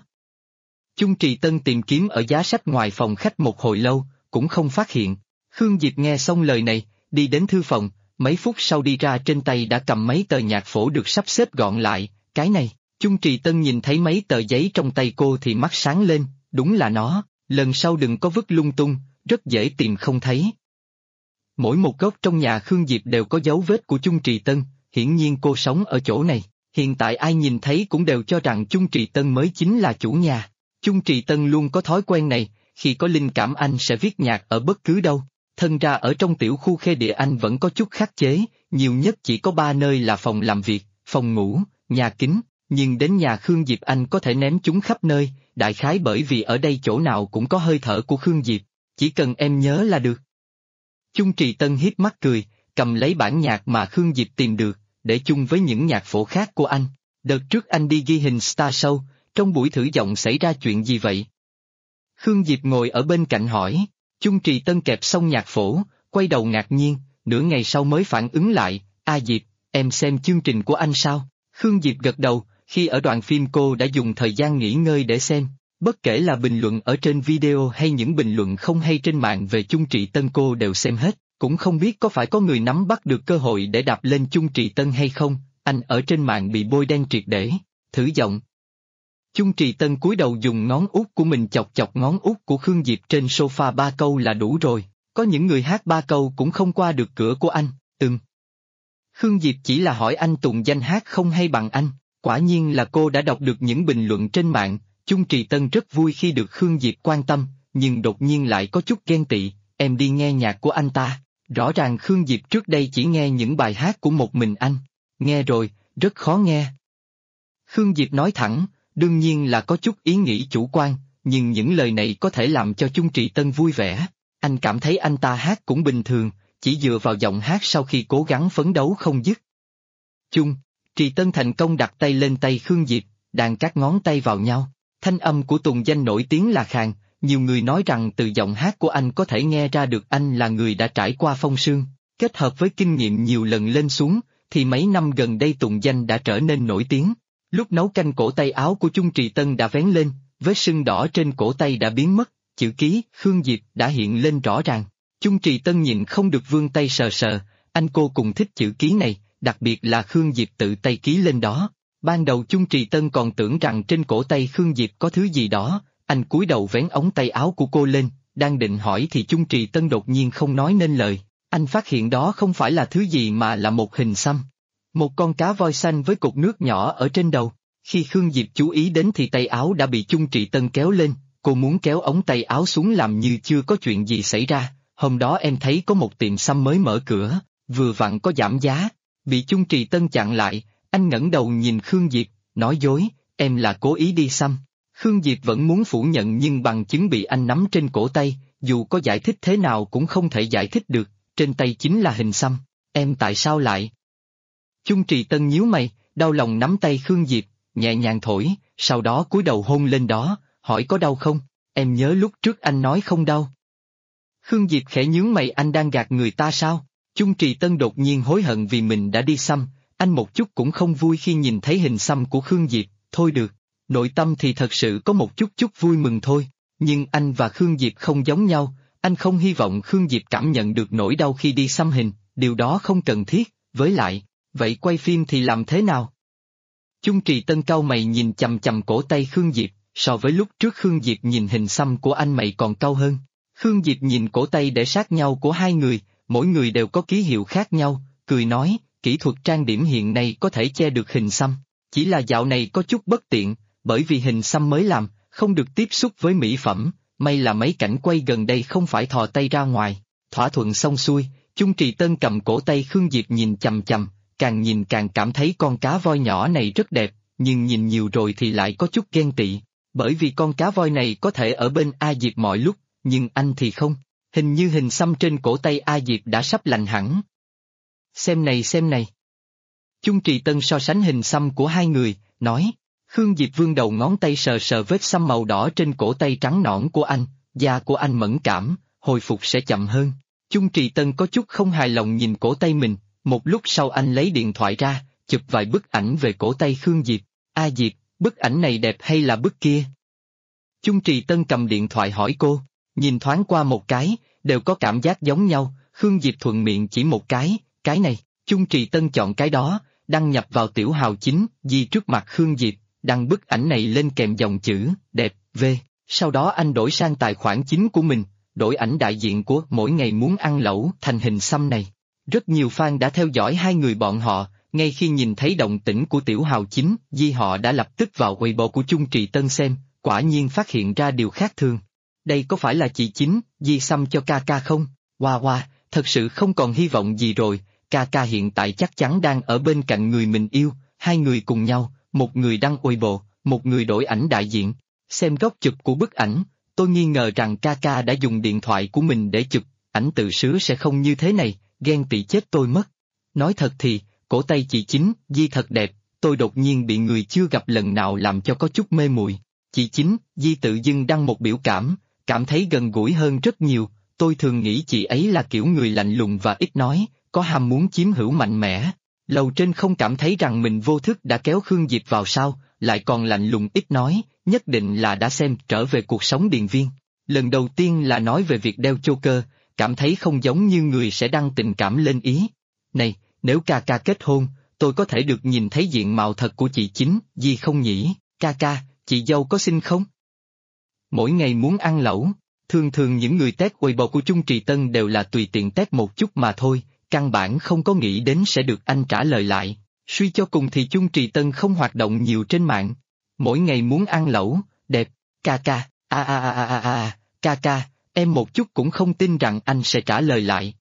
Chung Trì Tân tìm kiếm ở giá sách ngoài phòng khách một hồi lâu, cũng không phát hiện. Khương Diệp nghe xong lời này, đi đến thư phòng, mấy phút sau đi ra trên tay đã cầm mấy tờ nhạc phổ được sắp xếp gọn lại. Cái này, Chung Trì Tân nhìn thấy mấy tờ giấy trong tay cô thì mắt sáng lên, đúng là nó, lần sau đừng có vứt lung tung, rất dễ tìm không thấy. Mỗi một góc trong nhà Khương Diệp đều có dấu vết của Chung Trì Tân, hiển nhiên cô sống ở chỗ này, hiện tại ai nhìn thấy cũng đều cho rằng Chung Trì Tân mới chính là chủ nhà. Chung Trì Tân luôn có thói quen này, khi có linh cảm anh sẽ viết nhạc ở bất cứ đâu. Thân ra ở trong tiểu khu Khê Địa anh vẫn có chút khắc chế, nhiều nhất chỉ có 3 nơi là phòng làm việc, phòng ngủ, nhà kính, nhưng đến nhà Khương Diệp anh có thể ném chúng khắp nơi, đại khái bởi vì ở đây chỗ nào cũng có hơi thở của Khương Diệp, chỉ cần em nhớ là được. Chung Trì Tân híp mắt cười, cầm lấy bản nhạc mà Khương Diệp tìm được, để chung với những nhạc phổ khác của anh. Đợt trước anh đi ghi hình Star Show, trong buổi thử giọng xảy ra chuyện gì vậy? Khương Diệp ngồi ở bên cạnh hỏi. Chung Trì Tân kẹp xong nhạc phổ, quay đầu ngạc nhiên, nửa ngày sau mới phản ứng lại. A Diệp, em xem chương trình của anh sao? Khương Diệp gật đầu, khi ở đoạn phim cô đã dùng thời gian nghỉ ngơi để xem, bất kể là bình luận ở trên video hay những bình luận không hay trên mạng về Chung Trì Tân cô đều xem hết, cũng không biết có phải có người nắm bắt được cơ hội để đạp lên Chung Trì Tân hay không, anh ở trên mạng bị bôi đen triệt để. Thử giọng. Chung Trì Tân cúi đầu dùng ngón út của mình chọc chọc ngón út của Khương Diệp trên sofa 3 câu là đủ rồi, có những người hát 3 câu cũng không qua được cửa của anh. Khương Diệp chỉ là hỏi anh tụng danh hát không hay bằng anh, quả nhiên là cô đã đọc được những bình luận trên mạng. Chung Trì Tân rất vui khi được Khương Diệp quan tâm, nhưng đột nhiên lại có chút ghen tị. Em đi nghe nhạc của anh ta, rõ ràng Khương Diệp trước đây chỉ nghe những bài hát của một mình anh. Nghe rồi, rất khó nghe. Khương Diệp nói thẳng, đương nhiên là có chút ý nghĩ chủ quan, nhưng những lời này có thể làm cho Chung Trì Tân vui vẻ. Anh cảm thấy anh ta hát cũng bình thường, chỉ dựa vào giọng hát sau khi cố gắng phấn đấu không dứt. Chung Trì Tân thành công đặt tay lên tay Khương Diệp, đàn các ngón tay vào nhau. Thanh âm của Tùng Danh nổi tiếng là khàn, nhiều người nói rằng từ giọng hát của anh có thể nghe ra được anh là người đã trải qua phong sương, kết hợp với kinh nghiệm nhiều lần lên xuống, thì mấy năm gần đây Tùng Danh đã trở nên nổi tiếng. Lúc nấu canh cổ tay áo của Chung Trì Tân đã vén lên, vết sưng đỏ trên cổ tay đã biến mất, chữ ký Khương Diệp đã hiện lên rõ ràng. Chung Trì Tân nhịn không được vươn tay sờ sờ, anh cô cùng thích chữ ký này, đặc biệt là Khương Diệp tự tay ký lên đó. Ban đầu Chung Trì Tân còn tưởng rằng trên cổ tay Khương Diệp có thứ gì đó, anh cúi đầu vén ống tay áo của cô lên, đang định hỏi thì Chung Trì Tân đột nhiên không nói nên lời. Anh phát hiện đó không phải là thứ gì mà là một hình xăm. Một con cá voi xanh với cục nước nhỏ ở trên đầu. Khi Khương Diệp chú ý đến thì tay áo đã bị Chung Trì Tân kéo lên, cô muốn kéo ống tay áo xuống làm như chưa có chuyện gì xảy ra. Hôm đó em thấy có một tiệm xăm mới mở cửa, vừa vặn có giảm giá, bị Chung Trì Tân chặn lại, anh ngẩng đầu nhìn Khương Diệp, nói dối, em là cố ý đi xăm. Khương Diệp vẫn muốn phủ nhận nhưng bằng chứng bị anh nắm trên cổ tay, dù có giải thích thế nào cũng không thể giải thích được, trên tay chính là hình xăm, em tại sao lại? Chung Trì Tân nhíu mày, đau lòng nắm tay Khương Diệp, nhẹ nhàng thổi, sau đó cúi đầu hôn lên đó, hỏi có đau không, em nhớ lúc trước anh nói không đau. Khương Diệp khẽ nhướng mày, anh đang gạt người ta sao? Chung Trì Tân đột nhiên hối hận vì mình đã đi xăm, anh một chút cũng không vui khi nhìn thấy hình xăm của Khương Diệp, thôi được, nội tâm thì thật sự có một chút vui mừng thôi, nhưng anh và Khương Diệp không giống nhau, anh không hy vọng Khương Diệp cảm nhận được nỗi đau khi đi xăm hình, điều đó không cần thiết, với lại, vậy quay phim thì làm thế nào? Chung Trì Tân cau mày nhìn chằm chằm cổ tay Khương Diệp, so với lúc trước Khương Diệp nhìn hình xăm của anh mày còn cau hơn. Khương Diệp nhìn cổ tay để sát nhau của hai người, mỗi người đều có ký hiệu khác nhau, cười nói, kỹ thuật trang điểm hiện nay có thể che được hình xăm, chỉ là dạo này có chút bất tiện, bởi vì hình xăm mới làm, không được tiếp xúc với mỹ phẩm, may là mấy cảnh quay gần đây không phải thò tay ra ngoài. Thỏa thuận xong xuôi, Chung Trì Tân cầm cổ tay Khương Diệp nhìn chằm chằm, càng nhìn càng cảm thấy con cá voi nhỏ này rất đẹp, nhưng nhìn nhiều rồi thì lại có chút ghen tị, bởi vì con cá voi này có thể ở bên A Diệp mọi lúc, nhưng anh thì không, hình như hình xăm trên cổ tay A Diệp đã sắp lành hẳn. Xem này. Chung Trì Tân so sánh hình xăm của hai người, nói, Khương Diệp vươn đầu ngón tay sờ sờ vết xăm màu đỏ trên cổ tay trắng nõn của anh, da của anh mẫn cảm, hồi phục sẽ chậm hơn. Chung Trì Tân có chút không hài lòng nhìn cổ tay mình, một lúc sau anh lấy điện thoại ra, chụp vài bức ảnh về cổ tay Khương Diệp. A Diệp, bức ảnh này đẹp hay là bức kia? Chung Trì Tân cầm điện thoại hỏi cô, nhìn thoáng qua một cái, đều có cảm giác giống nhau, Khương Diệp thuận miệng chỉ một cái này, Chung Trì Tân chọn cái đó, đăng nhập vào tiểu hào chính, di trước mặt Khương Diệp, đăng bức ảnh này lên kèm dòng chữ, đẹp, sau đó anh đổi sang tài khoản chính của mình, đổi ảnh đại diện của Mỗi Ngày Muốn Ăn Lẩu thành hình xăm này. Rất nhiều fan đã theo dõi hai người bọn họ, ngay khi nhìn thấy động tĩnh của tiểu hào chính, họ đã lập tức vào Weibo của Chung Trì Tân xem, quả nhiên phát hiện ra điều khác thường. Đây có phải là chị chính, xăm cho ca không? Wow, thật sự không còn hy vọng gì rồi, ca hiện tại chắc chắn đang ở bên cạnh người mình yêu, hai người cùng nhau, một người đăng Weibo, một người đổi ảnh đại diện. Xem góc chụp của bức ảnh, tôi nghi ngờ rằng ca đã dùng điện thoại của mình để chụp, ảnh tự sướng sẽ không như thế này, ghen tị chết tôi mất. Nói thật thì, cổ tay chị chính, thật đẹp, tôi đột nhiên bị người chưa gặp lần nào làm cho có chút mê muội. Chị chính, tự dưng đăng một biểu cảm thấy gần gũi hơn rất nhiều, tôi thường nghĩ chị ấy là kiểu người lạnh lùng và ít nói, có ham muốn chiếm hữu mạnh mẽ. Lầu trên không cảm thấy rằng mình vô thức đã kéo Khương Diệp vào sao, lại còn lạnh lùng ít nói, nhất định là đã xem Trở Về Cuộc Sống Điền Viên. Lần đầu tiên là nói về việc đeo choker, cảm thấy không giống như người sẽ đăng tình cảm lên ý. Này, nếu ca kết hôn, tôi có thể được nhìn thấy diện mạo thật của chị chính, không nhỉ? Ca, chị dâu có xinh không? Mỗi Ngày Muốn Ăn Lẩu, thường những người tag Weibo của Chung Trì Tân đều là tùy tiện tag một chút mà thôi, căn bản không có nghĩ đến sẽ được anh trả lời lại. Suy cho cùng thì Chung Trì Tân không hoạt động nhiều trên mạng. Mỗi ngày muốn ăn lẩu, đẹp, ca ca, ca ca, em một chút cũng không tin rằng anh sẽ trả lời lại.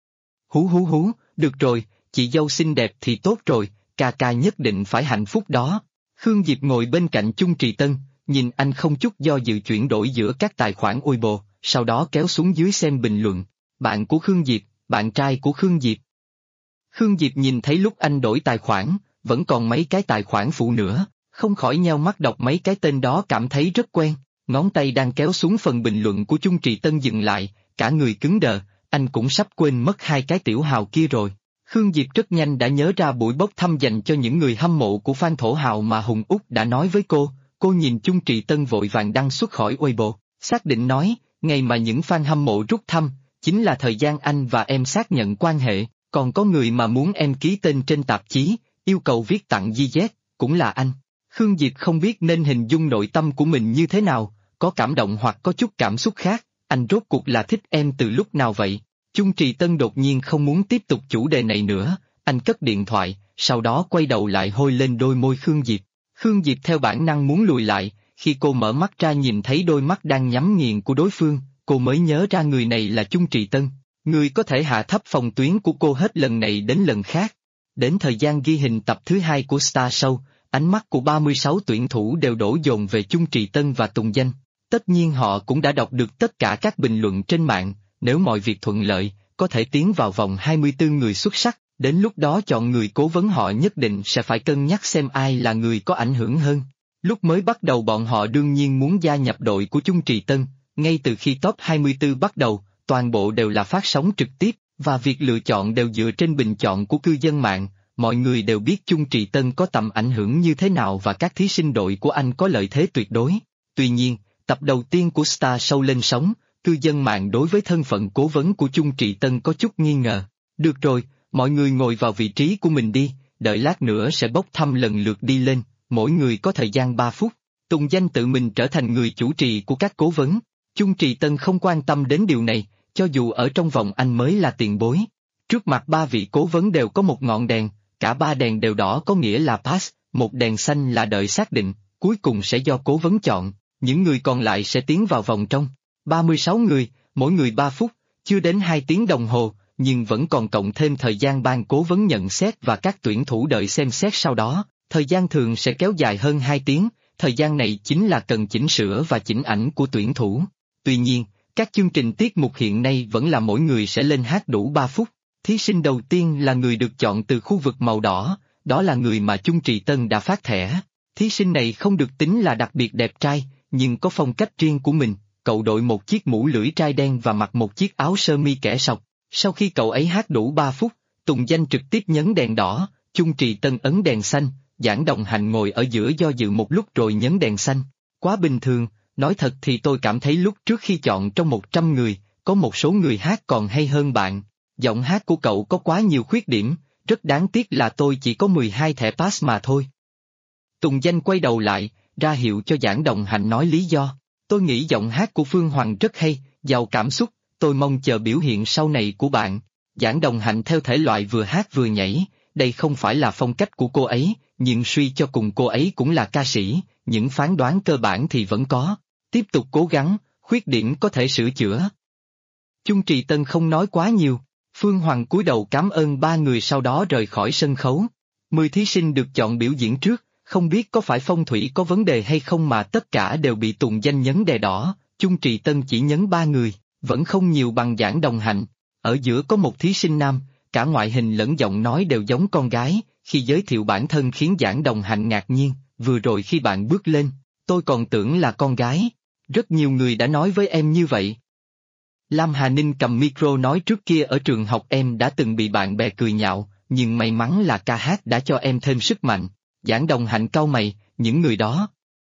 Hú, được rồi, chị dâu xinh đẹp thì tốt rồi, ca ca nhất định phải hạnh phúc đó. Khương Diệp ngồi bên cạnh Chung Trì Tân, nhìn anh không chút do dự chuyển đổi giữa các tài khoản Weibo, sau đó kéo xuống dưới xem bình luận. Bạn của Khương Diệp, bạn trai của Khương Diệp. Khương Diệp nhìn thấy lúc anh đổi tài khoản, vẫn còn mấy cái tài khoản phụ nữa, không khỏi nheo mắt đọc mấy cái tên đó cảm thấy rất quen. Ngón tay đang kéo xuống phần bình luận của Chung Trì Tân dừng lại, cả người cứng đờ, anh cũng sắp quên mất hai cái tiểu hào kia rồi. Khương Diệp rất nhanh đã nhớ ra buổi bốc thăm dành cho những người hâm mộ của Phan Thổ Hào mà Hùng Úc đã nói với cô nhìn Chung Trì Tân vội vàng đăng xuất khỏi Weibo, xác định nói, ngày mà những fan hâm mộ rút thăm, chính là thời gian anh và em xác nhận quan hệ, còn có người mà muốn em ký tên trên tạp chí, yêu cầu viết tặng GZ, cũng là anh. Khương Diệp không biết nên hình dung nội tâm của mình như thế nào, có cảm động hoặc có chút cảm xúc khác, anh rốt cuộc là thích em từ lúc nào vậy? Chung Trì Tân đột nhiên không muốn tiếp tục chủ đề này nữa, anh cất điện thoại, sau đó quay đầu lại hôn lên đôi môi Khương Diệp. Khương Diệp theo bản năng muốn lùi lại, khi cô mở mắt ra nhìn thấy đôi mắt đang nhắm nghiền của đối phương, cô mới nhớ ra người này là Chung Trì Tân, người có thể hạ thấp phòng tuyến của cô hết lần này đến lần khác. Đến thời gian ghi hình tập thứ 2 của Star Show, ánh mắt của 36 tuyển thủ đều đổ dồn về Chung Trì Tân và Tùng Danh. Tất nhiên họ cũng đã đọc được tất cả các bình luận trên mạng, nếu mọi việc thuận lợi, có thể tiến vào vòng 24 người xuất sắc, đến lúc đó chọn người cố vấn họ nhất định sẽ phải cân nhắc xem ai là người có ảnh hưởng hơn. Lúc mới bắt đầu bọn họ đương nhiên muốn gia nhập đội của Chung Trì Tân, ngay từ khi top 24 bắt đầu, toàn bộ đều là phát sóng trực tiếp, và việc lựa chọn đều dựa trên bình chọn của cư dân mạng, mọi người đều biết Chung Trì Tân có tầm ảnh hưởng như thế nào và các thí sinh đội của anh có lợi thế tuyệt đối. Tuy nhiên, tập đầu tiên của Star Show lên sóng, cư dân mạng đối với thân phận cố vấn của Chung Trì Tân có chút nghi ngờ. Được rồi, mọi người ngồi vào vị trí của mình đi, đợi lát nữa sẽ bốc thăm lần lượt đi lên, mỗi người có thời gian 3 phút. Tùng Danh tự mình trở thành người chủ trì của các cố vấn. Chung Trì Tân không quan tâm đến điều này, cho dù ở trong vòng anh mới là tiền bối. Trước mặt 3 vị cố vấn đều có một ngọn đèn, cả 3 đèn đều đỏ có nghĩa là pass, một đèn xanh là đợi xác định, cuối cùng sẽ do cố vấn chọn, những người còn lại sẽ tiến vào vòng trong. 36 người, mỗi người 3 phút, chưa đến 2 tiếng đồng hồ, nhưng vẫn còn cộng thêm thời gian ban cố vấn nhận xét và các tuyển thủ đợi xem xét sau đó, thời gian thường sẽ kéo dài hơn 2 tiếng, thời gian này chính là cần chỉnh sửa và chỉnh ảnh của tuyển thủ. Tuy nhiên, các chương trình tiết mục hiện nay vẫn là mỗi người sẽ lên hát đủ 3 phút. Thí sinh đầu tiên là người được chọn từ khu vực màu đỏ, đó là người mà Chung Trì Tân đã phát thẻ. Thí sinh này không được tính là đặc biệt đẹp trai, nhưng có phong cách riêng của mình, cậu đội một chiếc mũ lưỡi trai đen và mặc một chiếc áo sơ mi kẻ sọc. Sau khi cậu ấy hát đủ 3 phút, Tùng Danh trực tiếp nhấn đèn đỏ, Chung Trì Tân ấn đèn xanh, Giảng Đồng Hạnh ngồi ở giữa do dự một lúc rồi nhấn đèn xanh. Quá bình thường, nói thật thì tôi cảm thấy lúc trước khi chọn trong 100 người, có một số người hát còn hay hơn bạn. Giọng hát của cậu có quá nhiều khuyết điểm, rất đáng tiếc là tôi chỉ có 12 thẻ pass mà thôi. Tùng Danh quay đầu lại, ra hiệu cho Giảng Đồng Hạnh nói lý do. Tôi nghĩ giọng hát của Phương Hoàng rất hay, giàu cảm xúc, tôi mong chờ biểu hiện sau này của bạn. Giảng Đồng Hạnh theo thể loại vừa hát vừa nhảy, đây không phải là phong cách của cô ấy, nhưng suy cho cùng cô ấy cũng là ca sĩ, những phán đoán cơ bản thì vẫn có. Tiếp tục cố gắng, khuyết điểm có thể sửa chữa. Chung Trì Tân không nói quá nhiều, Phương Hoàng cúi đầu cảm ơn 3 người sau đó rời khỏi sân khấu. 10 thí sinh được chọn biểu diễn trước, không biết có phải phong thủy có vấn đề hay không mà tất cả đều bị Tùng Danh nhấn đèn đỏ, Chung Trì Tân chỉ nhấn 3 người, vẫn không nhiều bằng Giảng Đồng Hạnh. Ở giữa có một thí sinh nam, cả ngoại hình lẫn giọng nói đều giống con gái, khi giới thiệu bản thân khiến Giảng Đồng Hạnh ngạc nhiên, vừa rồi khi bạn bước lên, tôi còn tưởng là con gái. Rất nhiều người đã nói với em như vậy. Lam Hà Ninh cầm micro nói trước kia ở trường học em đã từng bị bạn bè cười nhạo, nhưng may mắn là ca hát đã cho em thêm sức mạnh. Giảng Đồng Hạnh cau mày, những người đó.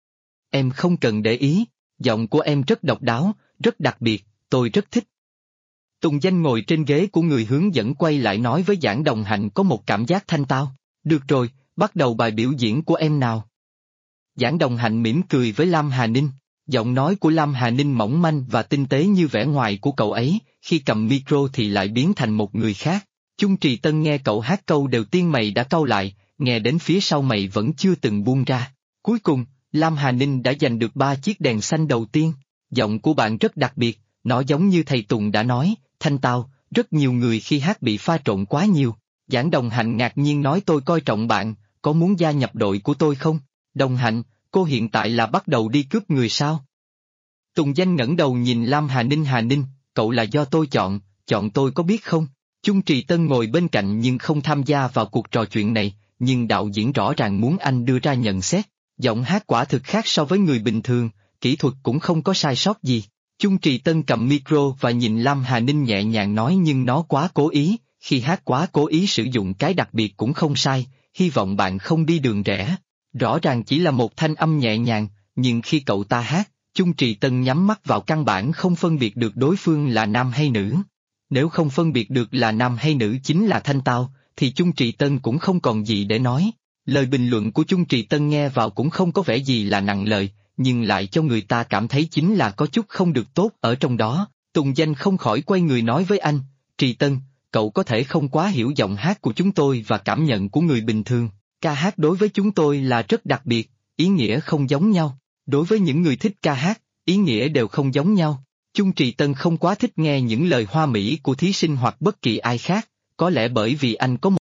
Em không cần để ý, giọng của em rất độc đáo, rất đặc biệt, tôi rất thích. Tùng Danh ngồi trên ghế của người hướng dẫn quay lại nói với Giảng Đồng Hạnh có một cảm giác thanh tao. Được rồi, bắt đầu bài biểu diễn của em nào. Giảng Đồng Hạnh mỉm cười với Lam Hà Ninh. Giọng nói của Lam Hà Ninh mỏng manh và tinh tế như vẻ ngoài của cậu ấy, khi cầm micro thì lại biến thành một người khác. Chung Trì Tân nghe cậu hát câu đầu tiên mày đã cau lại, nghe đến phía sau mày vẫn chưa từng buông ra. Cuối cùng, Lam Hà Ninh đã giành được 3 chiếc đèn xanh đầu tiên. Giọng của bạn rất đặc biệt, nó giống như thầy Tùng đã nói, thanh tao, rất nhiều người khi hát bị pha trộn quá nhiều. Giảng Đồng Hạnh ngạc nhiên nói tôi coi trọng bạn, có muốn gia nhập đội của tôi không? Đồng Hạnh, cô hiện tại là bắt đầu đi cướp người sao? Tùng Danh ngẩng đầu nhìn Lam Hà Ninh, cậu là do tôi chọn tôi có biết không? Chung Trì Tân ngồi bên cạnh nhưng không tham gia vào cuộc trò chuyện này, nhưng đạo diễn rõ ràng muốn anh đưa ra nhận xét. Giọng hát quả thực khác so với người bình thường, kỹ thuật cũng không có sai sót gì. Chung Trì Tân cầm micro và nhìn Lam Hà Ninh nhẹ nhàng nói nhưng nó quá cố ý, khi hát quá cố ý sử dụng cái đặc biệt cũng không sai, hy vọng bạn không đi đường rẽ. Rõ ràng chỉ là một thanh âm nhẹ nhàng, nhưng khi cậu ta hát, Chung Trì Tân nhắm mắt vào căn bản không phân biệt được đối phương là nam hay nữ. Nếu không phân biệt được là nam hay nữ chính là thanh tao, thì Chung Trì Tân cũng không còn gì để nói. Lời bình luận của Chung Trì Tân nghe vào cũng không có vẻ gì là nặng lời, nhưng lại cho người ta cảm thấy chính là có chút không được tốt ở trong đó. Tùng Danh không khỏi quay người nói với anh, Trì Tân, cậu có thể không quá hiểu giọng hát của chúng tôi và cảm nhận của người bình thường. Ca hát đối với chúng tôi là rất đặc biệt, ý nghĩa không giống nhau. Đối với những người thích ca hát, ý nghĩa đều không giống nhau. Chung Trì Tân không quá thích nghe những lời hoa mỹ của thí sinh hoặc bất kỳ ai khác, có lẽ bởi vì anh có một...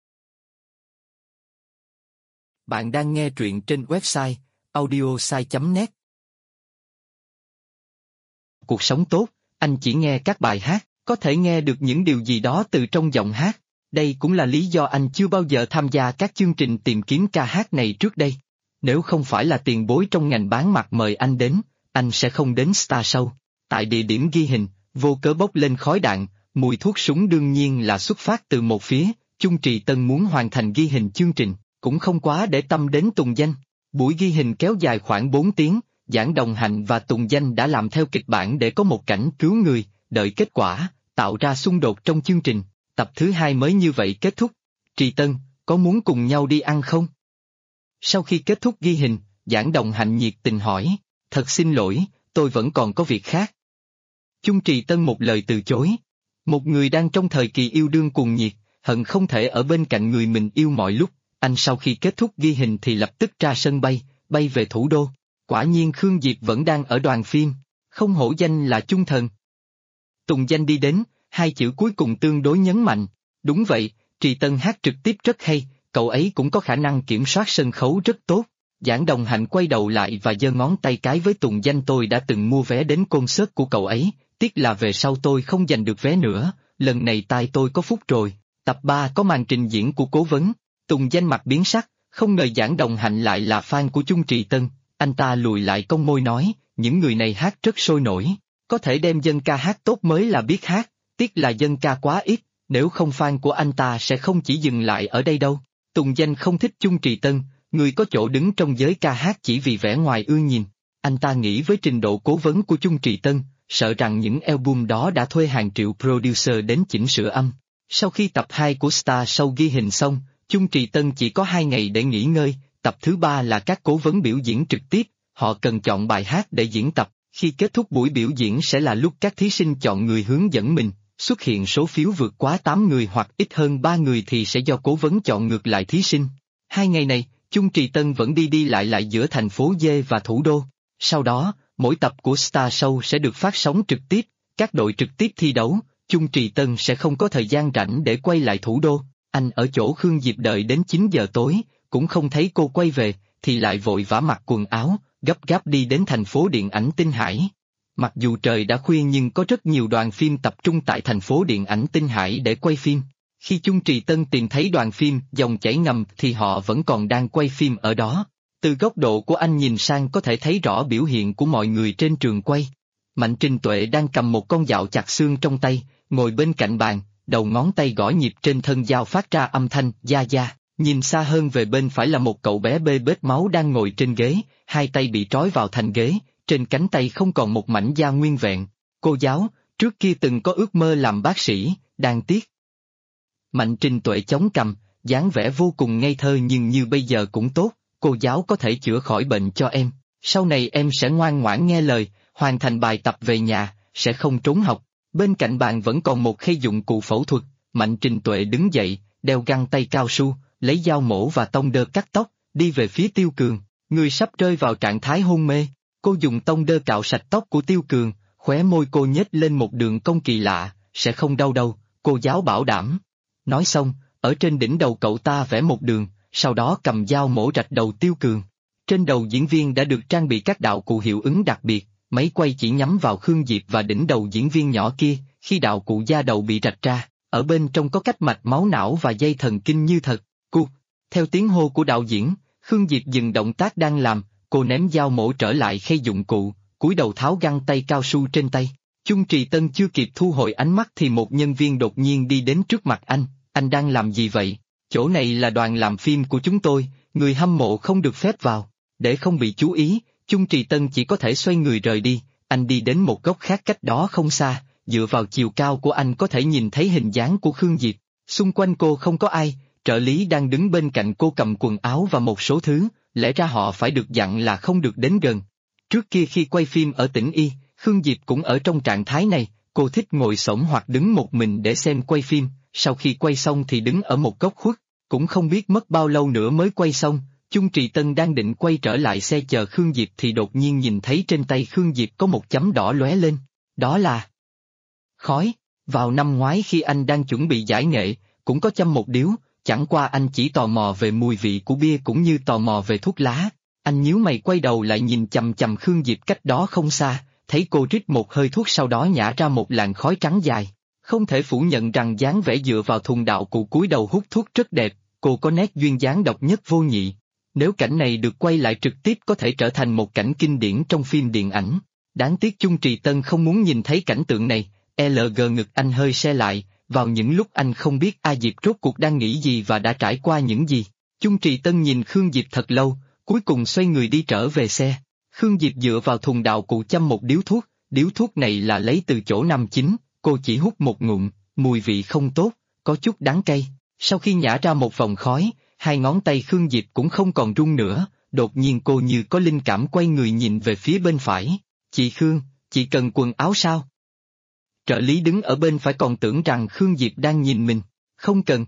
Bạn đang nghe truyện trên website audiosai.net. Cuộc sống tốt, anh chỉ nghe các bài hát, có thể nghe được những điều gì đó từ trong giọng hát. Đây cũng là lý do anh chưa bao giờ tham gia các chương trình tìm kiếm ca hát này trước đây. Nếu không phải là tiền bối trong ngành bán mặt mời anh đến, anh sẽ không đến Star Show. Tại địa điểm ghi hình, vô cớ bốc lên khói đạn, mùi thuốc súng đương nhiên là xuất phát từ một phía. Chung Trì Tân muốn hoàn thành ghi hình chương trình, cũng không quá để tâm đến Tùng Danh. Buổi ghi hình kéo dài khoảng 4 tiếng, Giảng Đồng Hạnh và Tùng Danh đã làm theo kịch bản để có một cảnh cứu người, đợi kết quả, tạo ra xung đột trong chương trình. Tập thứ 2 mới như vậy kết thúc. Trì Tân, có muốn cùng nhau đi ăn không? Sau khi kết thúc ghi hình, Giảng Đồng Hạnh nhiệt tình hỏi, thật xin lỗi, tôi vẫn còn có việc khác. Chung Trì Tân một lời từ chối. Một người đang trong thời kỳ yêu đương cuồng nhiệt, hận không thể ở bên cạnh người mình yêu mọi lúc, anh sau khi kết thúc ghi hình thì lập tức ra sân bay về thủ đô. Quả nhiên Khương Diệp vẫn đang ở đoàn phim, không hổ danh là chung thần. Tùng Danh đi đến, 2 chữ cuối cùng tương đối nhấn mạnh. Đúng vậy, Trì Tân hát trực tiếp rất hay, cậu ấy cũng có khả năng kiểm soát sân khấu rất tốt. Giảng Đồng Hạnh quay đầu lại và giơ ngón tay cái với Tùng Danh, tôi đã từng mua vé đến concert của cậu ấy, tiếc là về sau tôi không giành được vé nữa, lần này tai tôi có phúc rồi. Tập 3 có màn trình diễn của Cố Vấn. Tùng Danh mặt biến sắc, không ngờ Giảng Đồng Hạnh lại là fan của Chung Trì Tân, anh ta lùi lại cong môi nói, những người này hát rất sôi nổi, có thể đem dân ca hát tốt mới là biết hát, tiếc là dân ca quá ít, nếu không fan của anh ta sẽ không chỉ dừng lại ở đây đâu. Tùng Danh không thích Chung Trì Tân, người có chỗ đứng trong giới ca hát chỉ vì vẻ ngoài ưa nhìn. Anh ta nghĩ với trình độ cố vấn của Chung Trì Tân, sợ rằng những album đó đã thuê hàng triệu producer đến chỉnh sửa âm. Sau khi tập 2 của Star Show ghi hình xong, Chung Trì Tân chỉ có 2 ngày để nghỉ ngơi, tập thứ 3 là các cố vấn biểu diễn trực tiếp, họ cần chọn bài hát để diễn tập, khi kết thúc buổi biểu diễn sẽ là lúc các thí sinh chọn người hướng dẫn mình, xuất hiện số phiếu vượt quá 8 người hoặc ít hơn 3 người thì sẽ do cố vấn chọn ngược lại thí sinh. 2 ngày này, Chung Trì Tân vẫn đi lại giữa thành phố D và thủ đô. Sau đó, mỗi tập của Star Show sẽ được phát sóng trực tiếp, các đội trực tiếp thi đấu, Chung Trì Tân sẽ không có thời gian rảnh để quay lại thủ đô. Anh ở chỗ Khương Diệp đợi đến 9 giờ tối, cũng không thấy cô quay về, thì lại vội vã mặc quần áo, gấp gáp đi đến thành phố điện ảnh Tinh Hải. Mặc dù trời đã khuya nhưng có rất nhiều đoàn phim tập trung tại thành phố điện ảnh Tinh Hải để quay phim. Khi Chung Trì Tân tìm thấy đoàn phim Dòng Chảy Ngầm thì họ vẫn còn đang quay phim ở đó. Từ góc độ của anh nhìn sang có thể thấy rõ biểu hiện của mọi người trên trường quay. Mạnh Trình Tuệ đang cầm một con dao chặt xương trong tay, ngồi bên cạnh bàn, đầu ngón tay gõ nhịp trên thân dao phát ra âm thanh da da. Nhìn xa hơn về bên phải là một cậu bé bê bết máu đang ngồi trên ghế, 2 tay bị trói vào thành ghế, trên cánh tay không còn một mảnh da nguyên vẹn. Cô giáo, trước kia từng có ước mơ làm bác sĩ, đáng tiếc. Mạnh Trình Tuệ chống cằm, dáng vẻ vô cùng ngây thơ nhưng như bây giờ cũng tốt, cô giáo có thể chữa khỏi bệnh cho em, sau này em sẽ ngoan ngoãn nghe lời, hoàn thành bài tập về nhà, sẽ không trốn học. Bên cạnh bạn vẫn còn một khay dụng cụ phẫu thuật, Mạnh Trình Tuệ đứng dậy, đeo găng tay cao su, lấy dao mổ và tông đơ cắt tóc, đi về phía Tiêu Cường, người sắp rơi vào trạng thái hôn mê. Cô dùng tông đơ cạo sạch tóc của Tiêu Cường, khóe môi cô nhếch lên một đường cong kỳ lạ, sẽ không đau đâu, cô giáo bảo đảm. Nói xong, ở trên đỉnh đầu cậu ta vẽ một đường, sau đó cầm dao mổ rạch đầu Tiêu Cường. Trên đầu diễn viên đã được trang bị các đạo cụ hiệu ứng đặc biệt, máy quay chỉ nhắm vào Khương Diệp và đỉnh đầu diễn viên nhỏ kia, khi đạo cụ da đầu bị rạch ra, ở bên trong có cách mạch máu não và dây thần kinh như thật. Cụt, theo tiếng hô của đạo diễn, Khương Diệp dừng động tác đang làm, cô ném dao mổ trở lại khay dụng cụ, cúi đầu tháo găng tay cao su trên tay. Chung Trì Tân chưa kịp thu hồi ánh mắt thì một nhân viên đột nhiên đi đến trước mặt anh đang làm gì vậy? Chỗ này là đoàn làm phim của chúng tôi, người hâm mộ không được phép vào. Để không bị chú ý, Chung Trì Tân chỉ có thể xoay người rời đi, anh đi đến một góc khác cách đó không xa, dựa vào chiều cao của anh có thể nhìn thấy hình dáng của Khương Diệp. Xung quanh cô không có ai, trợ lý đang đứng bên cạnh cô cầm quần áo và một số thứ, lẽ ra họ phải được dặn là không được đến gần. Trước kia khi quay phim ở tỉnh Y, Khương Diệp cũng ở trong trạng thái này, cô thích ngồi xổm hoặc đứng một mình để xem quay phim, sau khi quay xong thì đứng ở một góc khuất, cũng không biết mất bao lâu nữa mới quay xong. Chung Trì Tân đang định quay trở lại xe chờ Khương Diệp thì đột nhiên nhìn thấy trên tay Khương Diệp có một chấm đỏ lóe lên, đó là khói. Vào năm ngoái khi anh đang chuẩn bị giải nghệ, cũng có châm một điếu, chẳng qua anh chỉ tò mò về mùi vị của bia cũng như tò mò về thuốc lá. Anh nhíu mày quay đầu lại nhìn chằm chằm Khương Diệp cách đó không xa, thấy cô rít một hơi thuốc sau đó nhả ra một làn khói trắng dài. Không thể phủ nhận rằng dáng vẻ dựa vào thùng đạo cụ cúi đầu hút thuốc rất đẹp, cô có nét duyên dáng độc nhất vô nhị. Nếu cảnh này được quay lại trực tiếp có thể trở thành một cảnh kinh điển trong phim điện ảnh. Đáng tiếc Chung Trì Tân không muốn nhìn thấy cảnh tượng này, LG ngực anh hơi se lại, vào những lúc anh không biết A Diệp rốt cuộc đang nghĩ gì và đã trải qua những gì. Chung Trì Tân nhìn Khương Diệp thật lâu, cuối cùng xoay người đi trở về xe. Khương Diệp dựa vào thùng đạo cụ châm một điếu thuốc này là lấy từ chỗ nam chính, cô chỉ hút một ngụm, mùi vị không tốt, có chút đắng cay. Sau khi nhả ra một vòng khói, hai ngón tay Khương Diệp cũng không còn run nữa, đột nhiên cô như có linh cảm quay người nhìn về phía bên phải. Chị Khương, chị cần quần áo sao? Trợ lý đứng ở bên phải còn tưởng rằng Khương Diệp đang nhìn mình, không cần.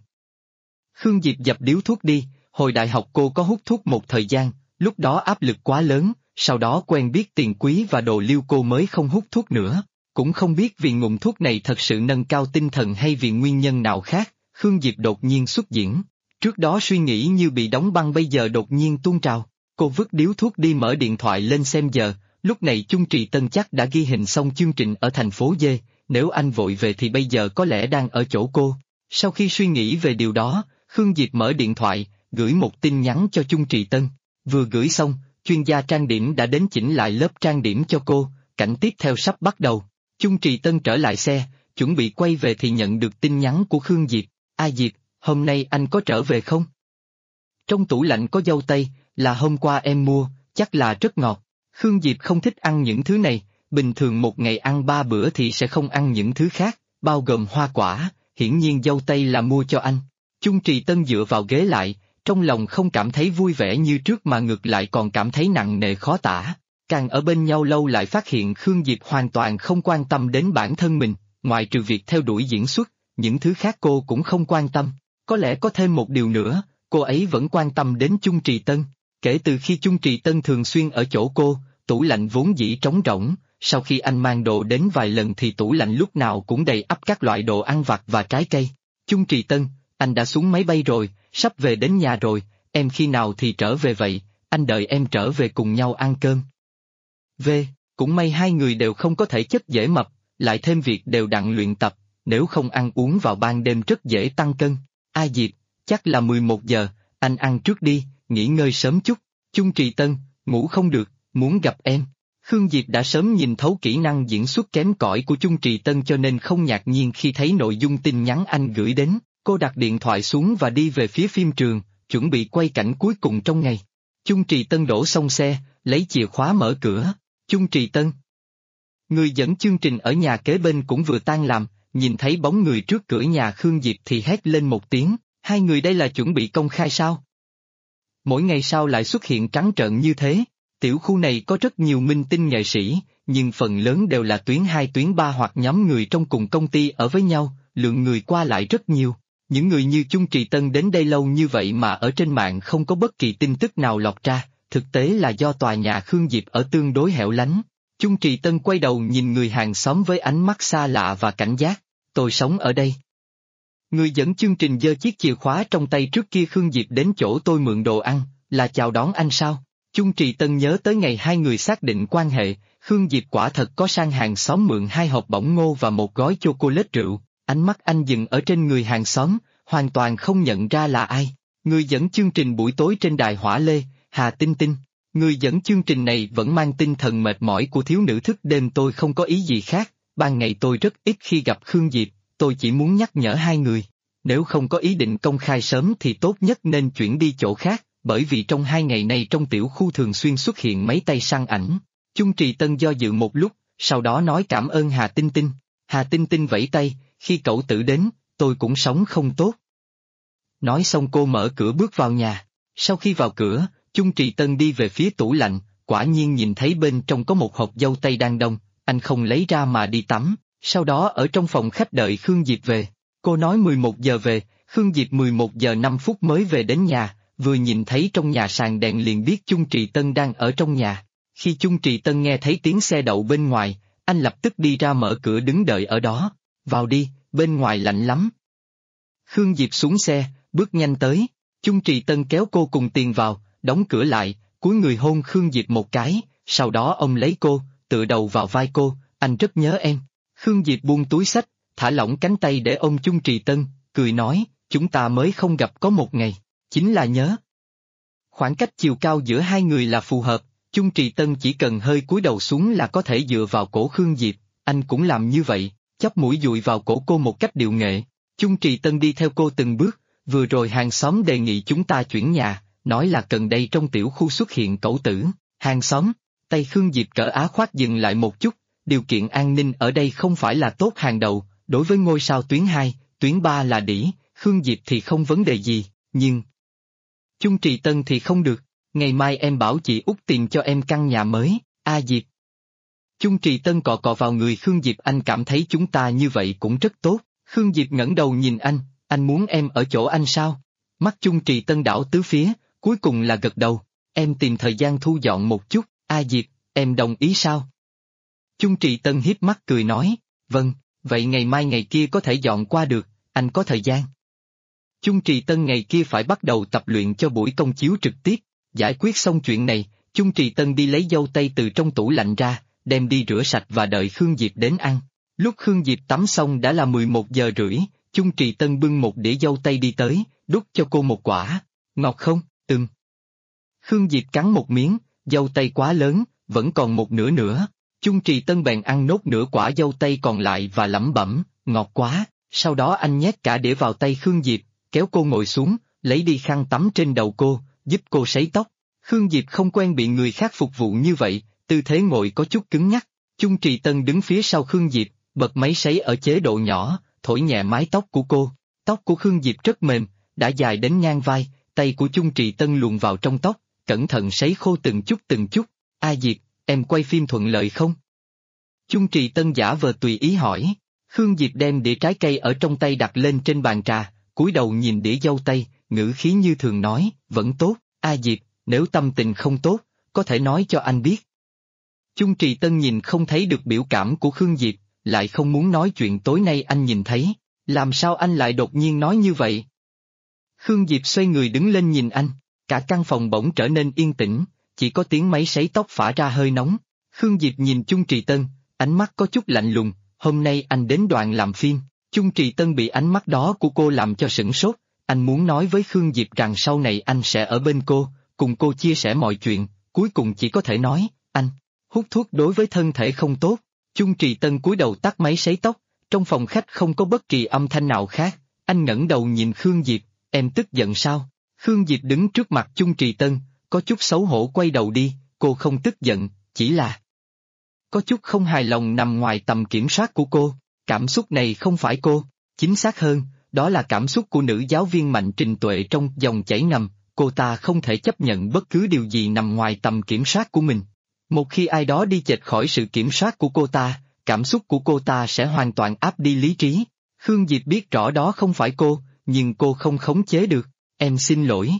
Khương Diệp dập điếu thuốc đi, hồi đại học cô có hút thuốc một thời gian, lúc đó áp lực quá lớn, sau đó quen biết tiền quý và đồ liêu cô mới không hút thuốc nữa. Cũng không biết vì ngụm thuốc này thật sự nâng cao tinh thần hay vì nguyên nhân nào khác, Khương Diệp đột nhiên xuất diễn. Trước đó suy nghĩ như bị đóng băng bây giờ đột nhiên tuôn trào, cô vứt điếu thuốc đi mở điện thoại lên xem giờ, lúc này Chung Trì Tân chắc đã ghi hình xong chương trình ở thành phố D, nếu anh vội về thì bây giờ có lẽ đang ở chỗ cô. Sau khi suy nghĩ về điều đó, Khương Diệp mở điện thoại, gửi một tin nhắn cho Chung Trì Tân. Vừa gửi xong, chuyên gia trang điểm đã đến chỉnh lại lớp trang điểm cho cô, cảnh tiếp theo sắp bắt đầu. Chung Trì Tân trở lại xe, chuẩn bị quay về thì nhận được tin nhắn của Khương Diệp. A Diệp, hôm nay anh có trở về không? Trong tủ lạnh có dâu tây, là hôm qua em mua, chắc là rất ngọt. Khương Diệp không thích ăn những thứ này, bình thường một ngày ăn 3 bữa thì sẽ không ăn những thứ khác, bao gồm hoa quả, hiển nhiên dâu tây là mua cho anh. Chung Trì Tân dựa vào ghế lại, trong lòng không cảm thấy vui vẻ như trước mà ngược lại còn cảm thấy nặng nề khó tả. Càng ở bên nhau lâu lại phát hiện Khương Diệp hoàn toàn không quan tâm đến bản thân mình, ngoại trừ việc theo đuổi diễn xuất, những thứ khác cô cũng không quan tâm. Có lẽ có thêm một điều nữa, cô ấy vẫn quan tâm đến Chung Trì Tân. Kể từ khi Chung Trì Tân thường xuyên ở chỗ cô, tủ lạnh vốn dĩ trống rỗng, sau khi anh mang đồ đến vài lần thì tủ lạnh lúc nào cũng đầy ắp các loại đồ ăn vặt và trái cây. Chung Trì Tân, anh đã xuống máy bay rồi, sắp về đến nhà rồi, em khi nào thì trở về vậy, anh đợi em trở về cùng nhau ăn cơm. Cũng may hai người đều không có thể chất dễ mập, lại thêm việc đều đặn luyện tập, nếu không ăn uống vào ban đêm rất dễ tăng cân. A Diệp, chắc là 11 giờ, anh ăn trước đi, nghỉ ngơi sớm chút. Chung Trì Tân, ngủ không được, muốn gặp em. Khương Diệp đã sớm nhìn thấu kỹ năng diễn xuất kém cỏi của Chung Trì Tân cho nên không ngạc nhiên khi thấy nội dung tin nhắn anh gửi đến. Cô đặt điện thoại xuống và đi về phía phim trường, chuẩn bị quay cảnh cuối cùng trong ngày. Chung Trì Tân đổ xong xe, lấy chìa khóa mở cửa. Chung Trì Tân. Người dẫn chương trình ở nhà kế bên cũng vừa tan làm, nhìn thấy bóng người trước cửa nhà Khương Diệp thì hét lên một tiếng, hai người đây là chuẩn bị công khai sao? Mỗi ngày sao lại xuất hiện trắng trợn như thế? Tiểu khu này có rất nhiều minh tinh nghệ sĩ, nhưng phần lớn đều là tuyến 2 tuyến 3 hoặc nhóm người trong cùng công ty ở với nhau, lượng người qua lại rất nhiều. Những người như Chung Trì Tân đến đây lâu như vậy mà ở trên mạng không có bất kỳ tin tức nào lọt ra, thực tế là do tòa nhà Khương Diệp ở tương đối hẻo lánh. Chung Trì Tân quay đầu nhìn người hàng xóm với ánh mắt xa lạ và cảnh giác. Tôi sống ở đây. Người dẫn chương trình giơ chiếc chìa khóa trong tay trước kia Khương Diệp đến chỗ tôi mượn đồ ăn, là chào đón anh sao? Chung Trì Tân nhớ tới ngày hai người xác định quan hệ, Khương Diệp quả thật có sang hàng xóm mượn 2 hộp bỏng ngô và 1 gói chocolate rượu. Ánh mắt anh dừng ở trên người hàng xóm, hoàn toàn không nhận ra là ai. Người dẫn chương trình buổi tối trên đài Hỏa Lê, Hà Tinh Tinh. Người dẫn chương trình này vẫn mang tinh thần mệt mỏi của thiếu nữ thức đêm. Tôi không có ý gì khác, ban ngày tôi rất ít khi gặp Khương Diệp, tôi chỉ muốn nhắc nhở hai người. Nếu không có ý định công khai sớm thì tốt nhất nên chuyển đi chỗ khác, bởi vì trong 2 ngày này trong tiểu khu thường xuyên xuất hiện mấy tay săn ảnh. Chung Trì Tân do dự một lúc, sau đó nói cảm ơn Hà Tinh Tinh. Hà Tinh Tinh vẫy tay, khi cậu tử đến, tôi cũng sống không tốt. Nói xong cô mở cửa bước vào nhà. Sau khi vào cửa, Chung Trì Tân đi về phía tủ lạnh, quả nhiên nhìn thấy bên trong có một hộp dâu tây đang đông, anh không lấy ra mà đi tắm, sau đó ở trong phòng khách đợi Khương Diệp về. Cô nói 11 giờ về, Khương Diệp 11 giờ 5 phút mới về đến nhà, vừa nhìn thấy trong nhà sàn đèn liền biết Chung Trì Tân đang ở trong nhà. Khi Chung Trì Tân nghe thấy tiếng xe đậu bên ngoài, anh lập tức đi ra mở cửa đứng đợi ở đó. Vào đi, bên ngoài lạnh lắm. Khương Diệp xuống xe, bước nhanh tới. Chung Trì Tân kéo cô cùng tiền vào, đóng cửa lại, cúi người hôn Khương Diệp một cái, sau đó ông lấy cô, tựa đầu vào vai cô, anh rất nhớ em. Khương Diệp buông túi xách, thả lỏng cánh tay để ôm Chung Trì Tân, cười nói, chúng ta mới không gặp có một ngày, chính là nhớ. Khoảng cách chiều cao giữa hai người là phù hợp, Chung Trì Tân chỉ cần hơi cúi đầu xuống là có thể dựa vào cổ Khương Diệp, anh cũng làm như vậy, chóp mũi dụi vào cổ cô một cách điệu nghệ. Chung Trì Tân đi theo cô từng bước, vừa rồi hàng xóm đề nghị chúng ta chuyển nhà, nói là gần đây trong tiểu khu xuất hiện cẩu tử. Hàng xóm, tay Khương Diệp cỡ á khoác dừng lại một chút, điều kiện an ninh ở đây không phải là tốt hàng đầu, đối với ngôi sao tuyến 2, tuyến 3 là đỉ, Khương Diệp thì không vấn đề gì, nhưng Chung Trì Tân thì không được, ngày mai em bảo chị Út tìm cho em căn nhà mới, Diệp. Chung Trì Tân cọ cọ vào người Khương Diệp, anh cảm thấy chúng ta như vậy cũng rất tốt. Khương Diệp ngẩng đầu nhìn anh muốn em ở chỗ anh sao? Mắt Chung Trì Tân đảo tứ phía, cuối cùng là gật đầu, em tìm thời gian thu dọn một chút, Diệp, em đồng ý sao? Chung Trì Tân hiếp mắt cười nói, vâng, vậy ngày mai ngày kia có thể dọn qua được, anh có thời gian. Chung Trì Tân ngày kia phải bắt đầu tập luyện cho buổi công chiếu trực tiếp, giải quyết xong chuyện này, Chung Trì Tân đi lấy dâu tây từ trong tủ lạnh ra, đem đi rửa sạch và đợi Khương Diệp đến ăn. Lúc Khương Diệp tắm xong đã là 11 giờ rưỡi, Chung Trì Tân bưng một đĩa dâu tây đi tới, đút cho cô một quả. Ngọt không? Ừm. Khương Diệp cắn một miếng, dâu tây quá lớn, vẫn còn một nửa nữa. Chung Trì Tân bèn ăn nốt nửa quả dâu tây còn lại và lẩm bẩm, ngọt quá. Sau đó anh nhét cả đĩa vào tay Khương Diệp, kéo cô ngồi xuống, lấy đi khăn tắm trên đầu cô, giúp cô sấy tóc. Khương Diệp không quen bị người khác phục vụ như vậy, tư thế ngồi có chút cứng nhắc. Chung Trì Tân đứng phía sau Khương Diệp, bật máy sấy ở chế độ nhỏ, thổi nhẹ mái tóc của cô. Tóc của Khương Diệp rất mềm, đã dài đến ngang vai, tay của Chung Trì Tân luồn vào trong tóc, cẩn thận sấy khô từng chút từng chút. Diệp, em quay phim thuận lợi không? Chung Trì Tân giả vờ tùy ý hỏi. Khương Diệp đem đĩa trái cây ở trong tay đặt lên trên bàn trà, cúi đầu nhìn đĩa dâu tây, ngữ khí như thường nói, vẫn tốt. Diệp, nếu tâm tình không tốt, có thể nói cho anh biết. Chung Trì Tân nhìn không thấy được biểu cảm của Khương Diệp, lại không muốn nói chuyện tối nay anh nhìn thấy, làm sao anh lại đột nhiên nói như vậy? Khương Diệp xoay người đứng lên nhìn anh, cả căn phòng bỗng trở nên yên tĩnh, chỉ có tiếng máy sấy tóc phả ra hơi nóng. Khương Diệp nhìn Chung Trì Tân, ánh mắt có chút lạnh lùng, hôm nay anh đến đoàn làm phim. Chung Trì Tân bị ánh mắt đó của cô làm cho sửng sốt, anh muốn nói với Khương Diệp rằng sau này anh sẽ ở bên cô, cùng cô chia sẻ mọi chuyện, cuối cùng chỉ có thể nói, anh hút thuốc đối với thân thể không tốt. Chung Trì Tân cúi đầu tắt máy sấy tóc, trong phòng khách không có bất kỳ âm thanh nào khác, anh ngẩng đầu nhìn Khương Diệp, em tức giận sao? Khương Diệp đứng trước mặt Chung Trì Tân, có chút xấu hổ quay đầu đi, cô không tức giận, chỉ là có chút không hài lòng nằm ngoài tầm kiểm soát của cô, cảm xúc này không phải cô, chính xác hơn, đó là cảm xúc của nữ giáo viên Mạnh Trình Tuệ trong Dòng chảy ngầm, cô ta không thể chấp nhận bất cứ điều gì nằm ngoài tầm kiểm soát của mình. Một khi ai đó đi chệch khỏi sự kiểm soát của cô ta, cảm xúc của cô ta sẽ hoàn toàn áp đi lý trí. Khương Diệp biết rõ đó không phải cô, nhưng cô không khống chế được. Em xin lỗi.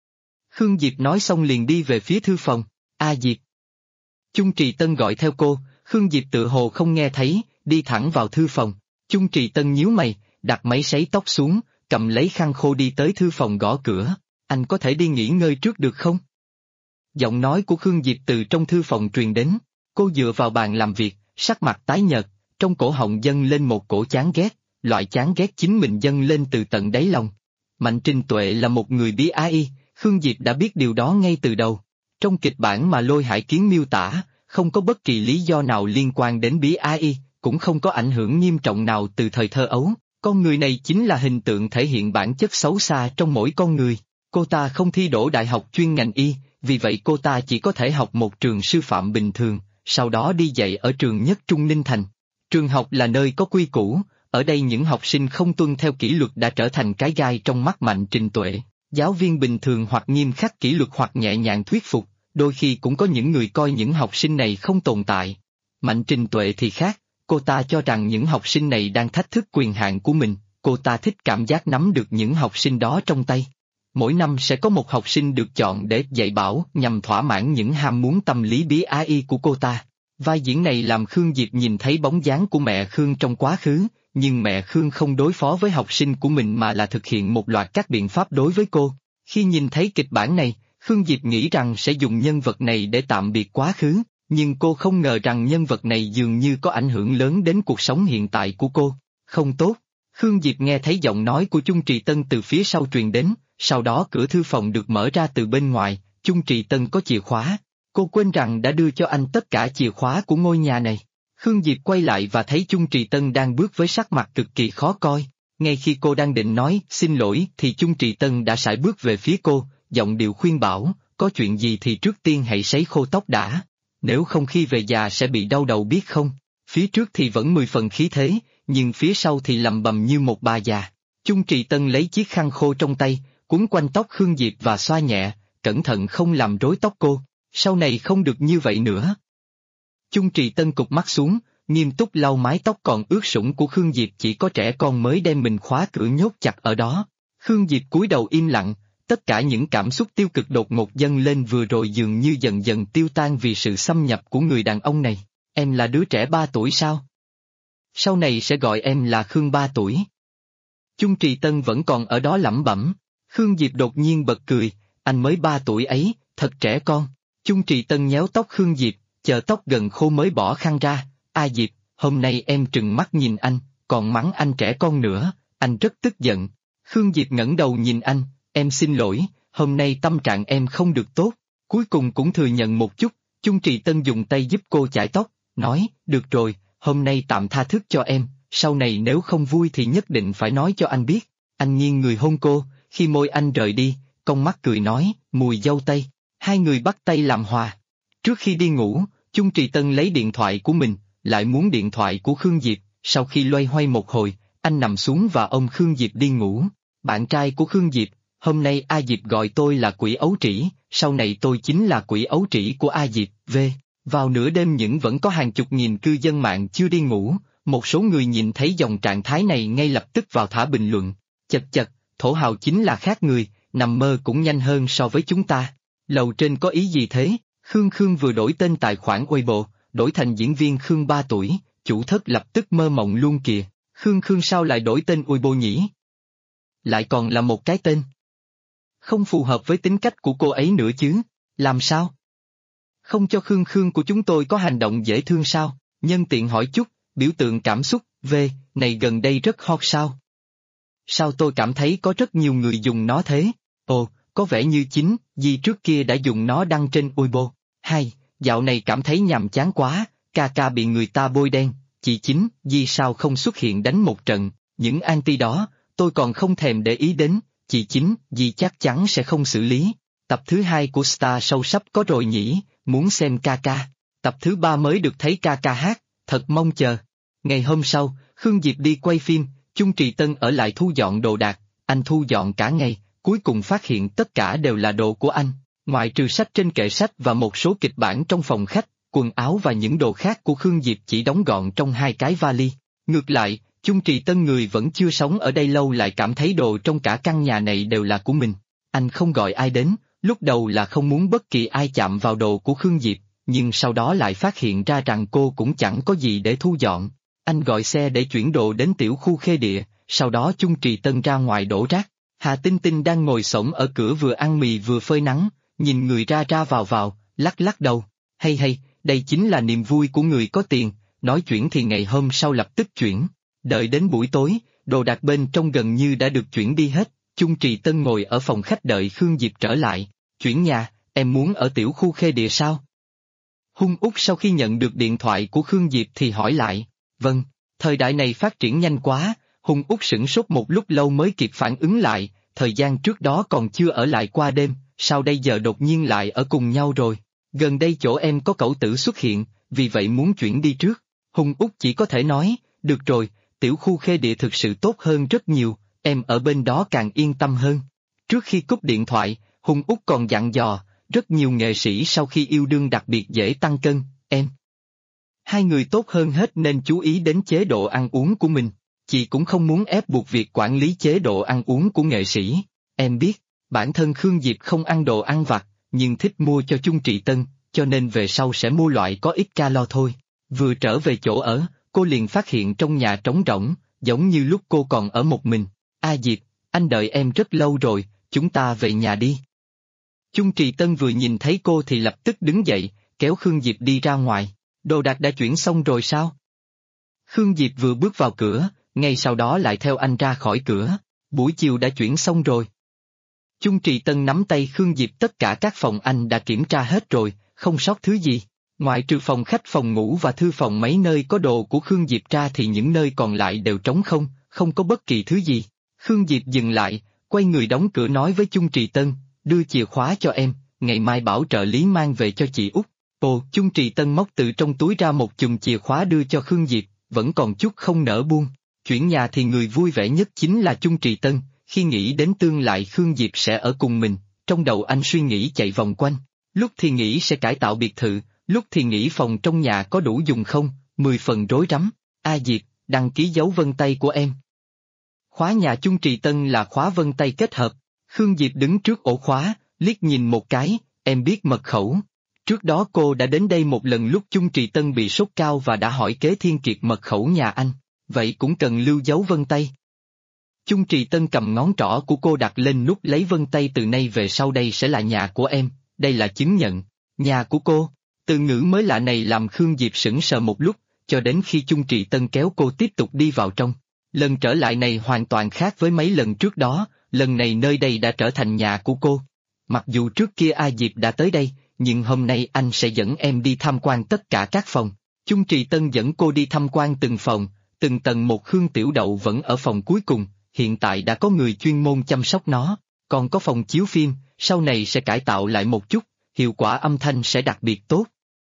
Khương Diệp nói xong liền đi về phía thư phòng. A Diệp. Chung Trì Tân gọi theo cô, Khương Diệp tự hồ không nghe thấy, đi thẳng vào thư phòng. Chung Trì Tân nhíu mày, đặt máy sấy tóc xuống, cầm lấy khăn khô đi tới thư phòng gõ cửa. Anh có thể đi nghỉ ngơi trước được không? Giọng nói của Khương Diệp từ trong thư phòng truyền đến. Cô dựa vào bàn làm việc, sắc mặt tái nhợt, trong cổ họng dâng lên một cổ chán ghét, loại chán ghét chính mình dâng lên từ tận đáy lòng. Mạnh Trình Tuệ là một người bí ái, Khương Diệp đã biết điều đó ngay từ đầu. Trong kịch bản mà Lôi Hải Kiến miêu tả, không có bất kỳ lý do nào liên quan đến bí ái, cũng không có ảnh hưởng nghiêm trọng nào từ thời thơ ấu. Con người này chính là hình tượng thể hiện bản chất xấu xa trong mỗi con người. Cô ta không thi đỗ đại học chuyên ngành y, vì vậy cô ta chỉ có thể học một trường sư phạm bình thường, sau đó đi dạy ở trường Nhất Trung Ninh Thành. Trường học là nơi có quy củ, ở đây những học sinh không tuân theo kỷ luật đã trở thành cái gai trong mắt Mạnh Trình Tuệ. Giáo viên bình thường hoặc nghiêm khắc kỷ luật hoặc nhẹ nhàng thuyết phục, đôi khi cũng có những người coi những học sinh này không tồn tại. Mạnh Trình Tuệ thì khác, cô ta cho rằng những học sinh này đang thách thức quyền hạn của mình, cô ta thích cảm giác nắm được những học sinh đó trong tay. Mỗi năm sẽ có một học sinh được chọn để dạy bảo nhằm thỏa mãn những ham muốn tâm lý bí ái của cô ta. Vai diễn này làm Khương Diệp nhìn thấy bóng dáng của mẹ Khương trong quá khứ, nhưng mẹ Khương không đối phó với học sinh của mình mà là thực hiện một loạt các biện pháp đối với cô. Khi nhìn thấy kịch bản này, Khương Diệp nghĩ rằng sẽ dùng nhân vật này để tạm biệt quá khứ, nhưng cô không ngờ rằng nhân vật này dường như có ảnh hưởng lớn đến cuộc sống hiện tại của cô. Không tốt. Khương Diệp nghe thấy giọng nói của Chung Trì Tân từ phía sau truyền đến, sau đó cửa thư phòng được mở ra từ bên ngoài, Chung Trì Tân có chìa khóa. Cô quên rằng đã đưa cho anh tất cả chìa khóa của ngôi nhà này. Khương Diệp quay lại và thấy Chung Trì Tân đang bước với sắc mặt cực kỳ khó coi. Ngay khi cô đang định nói xin lỗi thì Chung Trì Tân đã sải bước về phía cô, giọng điệu khuyên bảo, có chuyện gì thì trước tiên hãy sấy khô tóc đã. Nếu không khi về già sẽ bị đau đầu biết không? Phía trước thì vẫn 10 phần khí thế, nhưng phía sau thì lầm bầm như một bà già. Chung Trì Tân lấy chiếc khăn khô trong tay, quấn quanh tóc Khương Diệp và xoa nhẹ, cẩn thận không làm rối tóc cô. Sau này không được như vậy nữa. Chung Trì Tân cụp mắt xuống, nghiêm túc lau mái tóc còn ướt sũng của Khương Diệp, chỉ có trẻ con mới đem mình khóa cửa nhốt chặt ở đó. Khương Diệp cúi đầu im lặng, tất cả những cảm xúc tiêu cực đột ngột dâng lên vừa rồi dường như dần dần tiêu tan vì sự xâm nhập của người đàn ông này. Em là đứa trẻ 3 tuổi sao? Sau này sẽ gọi em là Khương 3 tuổi. Chung Trì Tân vẫn còn ở đó lẩm bẩm. Khương Diệp đột nhiên bật cười, anh mới 3 tuổi ấy, thật trẻ con. Chung Trì Tân nhéo tóc Khương Diệp, chờ tóc gần khô mới bỏ khăn ra. A Diệp, hôm nay em trừng mắt nhìn anh, còn mắng anh trẻ con nữa, anh rất tức giận. Khương Diệp ngẩng đầu nhìn anh, em xin lỗi, hôm nay tâm trạng em không được tốt. Cuối cùng cũng thừa nhận một chút. Chung Trì Tân dùng tay giúp cô chải tóc, nói, được rồi, hôm nay tạm tha thứ cho em, sau này nếu không vui thì nhất định phải nói cho anh biết. Anh nghiêng người hôn cô, khi môi anh rời đi, cong mắt cười nói, mùi dâu tây. Hai người bắt tay làm hòa. Trước khi đi ngủ, Chung Trì Tân lấy điện thoại của mình, lại muốn điện thoại của Khương Diệp, sau khi loay hoay một hồi, anh nằm xuống và ôm Khương Diệp đi ngủ. Bạn trai của Khương Diệp, hôm nay A Diệp gọi tôi là quỷ ấu trĩ, sau này tôi chính là quỷ ấu trĩ của A Diệp, Vào nửa đêm nhưng vẫn có hàng chục nghìn cư dân mạng chưa đi ngủ, một số người nhìn thấy dòng trạng thái này ngay lập tức vào thả bình luận. Chật chật, thổ hào chính là khác người, nằm mơ cũng nhanh hơn so với chúng ta. Lầu trên có ý gì thế? Khương vừa đổi tên tài khoản Weibo, đổi thành diễn viên Khương 3 tuổi, chủ thất lập tức mơ mộng luôn kìa. Khương sao lại đổi tên Weibo nhỉ? Lại còn là một cái tên. Không phù hợp với tính cách của cô ấy nữa chứ, làm sao? Không cho Khương của chúng tôi có hành động dễ thương sao? Nhân tiện hỏi chút, biểu tượng cảm xúc, này gần đây rất hot sao? Sao tôi cảm thấy có rất nhiều người dùng nó thế? Ồ, có vẻ như chính, Di trước kia đã dùng nó đăng trên Weibo. Hay, dạo này cảm thấy nhàm chán quá, ca bị người ta bôi đen, chị chính, Di sao không xuất hiện đánh một trận, những anti đó, tôi còn không thèm để ý đến, chị chính, Di chắc chắn sẽ không xử lý. Tập thứ 2 của Star Show sắp có rồi nhỉ, muốn xem ca. Tập thứ 3 mới được thấy ca hát, thật mong chờ. Ngày hôm sau, Khương Diệp đi quay phim, Chung Trì Tân ở lại thu dọn đồ đạc, anh thu dọn cả ngày, cuối cùng phát hiện tất cả đều là đồ của anh, ngoại trừ sách trên kệ sách và một số kịch bản trong phòng khách, quần áo và những đồ khác của Khương Diệp chỉ đóng gọn trong 2 cái vali. Ngược lại, Chung Trì Tân người vẫn chưa sống ở đây lâu lại cảm thấy đồ trong cả căn nhà này đều là của mình. Anh không gọi ai đến, lúc đầu là không muốn bất kỳ ai chạm vào đồ của Khương Diệp, nhưng sau đó lại phát hiện ra rằng cô cũng chẳng có gì để thu dọn. Anh gọi xe để chuyển đồ đến tiểu khu Khê Địa, sau đó Chung Trì Tân ra ngoài đổ rác. Hà Tinh Tinh đang ngồi xổm ở cửa vừa ăn mì vừa phơi nắng, nhìn người ra ra vào, lắc lắc đầu. Hay, đây chính là niềm vui của người có tiền, nói chuyển thì ngày hôm sau lập tức chuyển. Đợi đến buổi tối, đồ đạc bên trong gần như đã được chuyển đi hết, Chung Trì Tân ngồi ở phòng khách đợi Khương Diệp trở lại. Chuyển nhà, em muốn ở tiểu khu Khê Địa sao? Hung Út sau khi nhận được điện thoại của Khương Diệp thì hỏi lại. Vâng, thời đại này phát triển nhanh quá. Hung Út sửng sốt một lúc lâu mới kịp phản ứng lại, thời gian trước đó còn chưa ở lại qua đêm, sao đây giờ đột nhiên lại ở cùng nhau rồi? Gần đây chỗ em có cẩu tử xuất hiện, vì vậy muốn chuyển đi trước. Hung Út chỉ có thể nói, được rồi, tiểu khu Khê Địa thực sự tốt hơn rất nhiều, em ở bên đó càng yên tâm hơn. Trước khi cúp điện thoại, Hung Út còn dặn dò, rất nhiều nghệ sĩ sau khi yêu đương đặc biệt dễ tăng cân, em. Hai người tốt hơn hết nên chú ý đến chế độ ăn uống của mình. Chị cũng không muốn ép buộc việc quản lý chế độ ăn uống của nghệ sĩ. Em biết, bản thân Khương Diệp không ăn đồ ăn vặt, nhưng thích mua cho Chung Trì Tân, cho nên về sau sẽ mua loại có ít calo thôi. Vừa trở về chỗ ở, cô liền phát hiện trong nhà trống rỗng, giống như lúc cô còn ở một mình. Diệp, anh đợi em rất lâu rồi, chúng ta về nhà đi. Chung Trì Tân vừa nhìn thấy cô thì lập tức đứng dậy, kéo Khương Diệp đi ra ngoài. Đồ đạc đã chuyển xong rồi sao? Khương Diệp vừa bước vào cửa, ngay sau đó lại theo anh ra khỏi cửa. Buổi chiều đã chuyển xong rồi. Chung Trì Tân nắm tay Khương Diệp, tất cả các phòng anh đã kiểm tra hết rồi, không sót thứ gì. Ngoại trừ phòng khách, phòng ngủ và thư phòng mấy nơi có đồ của Khương Diệp ra thì những nơi còn lại đều trống không, không có bất kỳ thứ gì. Khương Diệp dừng lại, quay người đóng cửa nói với Chung Trì Tân, đưa chìa khóa cho em, ngày mai bảo trợ lý mang về cho chị Út. Ồ, Chung Trì Tân móc từ trong túi ra một chùm chìa khóa đưa cho Khương Diệp, vẫn còn chút không nỡ buông. Chuyển nhà thì người vui vẻ nhất chính là Chung Trì Tân, khi nghĩ đến tương lai Khương Diệp sẽ ở cùng mình, trong đầu anh suy nghĩ chạy vòng quanh. Lúc thì nghĩ sẽ cải tạo biệt thự, lúc thì nghĩ phòng trong nhà có đủ dùng không, 10 phần rối rắm. Diệp, đăng ký dấu vân tay của em. Khóa nhà Chung Trì Tân là khóa vân tay kết hợp. Khương Diệp đứng trước ổ khóa, liếc nhìn một cái, em biết mật khẩu. Trước đó cô đã đến đây một lần lúc Chung Trì Tân bị sốt cao và đã hỏi Kế Thiên Kiệt mật khẩu nhà anh, vậy cũng cần lưu dấu vân tay. Chung Trì Tân cầm ngón trỏ của cô đặt lên nút lấy vân tay, từ nay về sau đây sẽ là nhà của em, đây là chứng nhận, nhà của cô. Từ ngữ mới lạ này làm Khương Diệp sững sờ một lúc, cho đến khi Chung Trì Tân kéo cô tiếp tục đi vào trong. Lần trở lại này hoàn toàn khác với mấy lần trước đó, lần này nơi đây đã trở thành nhà của cô. Mặc dù trước kia Diệp đã tới đây, nhưng hôm nay anh sẽ dẫn em đi tham quan tất cả các phòng. Chung Trì Tân dẫn cô đi tham quan từng phòng, từng tầng một. Khương Tiểu Đậu vẫn ở phòng cuối cùng, hiện tại đã có người chuyên môn chăm sóc nó, còn có phòng chiếu phim, sau này sẽ cải tạo lại một chút, hiệu quả âm thanh sẽ đặc biệt tốt.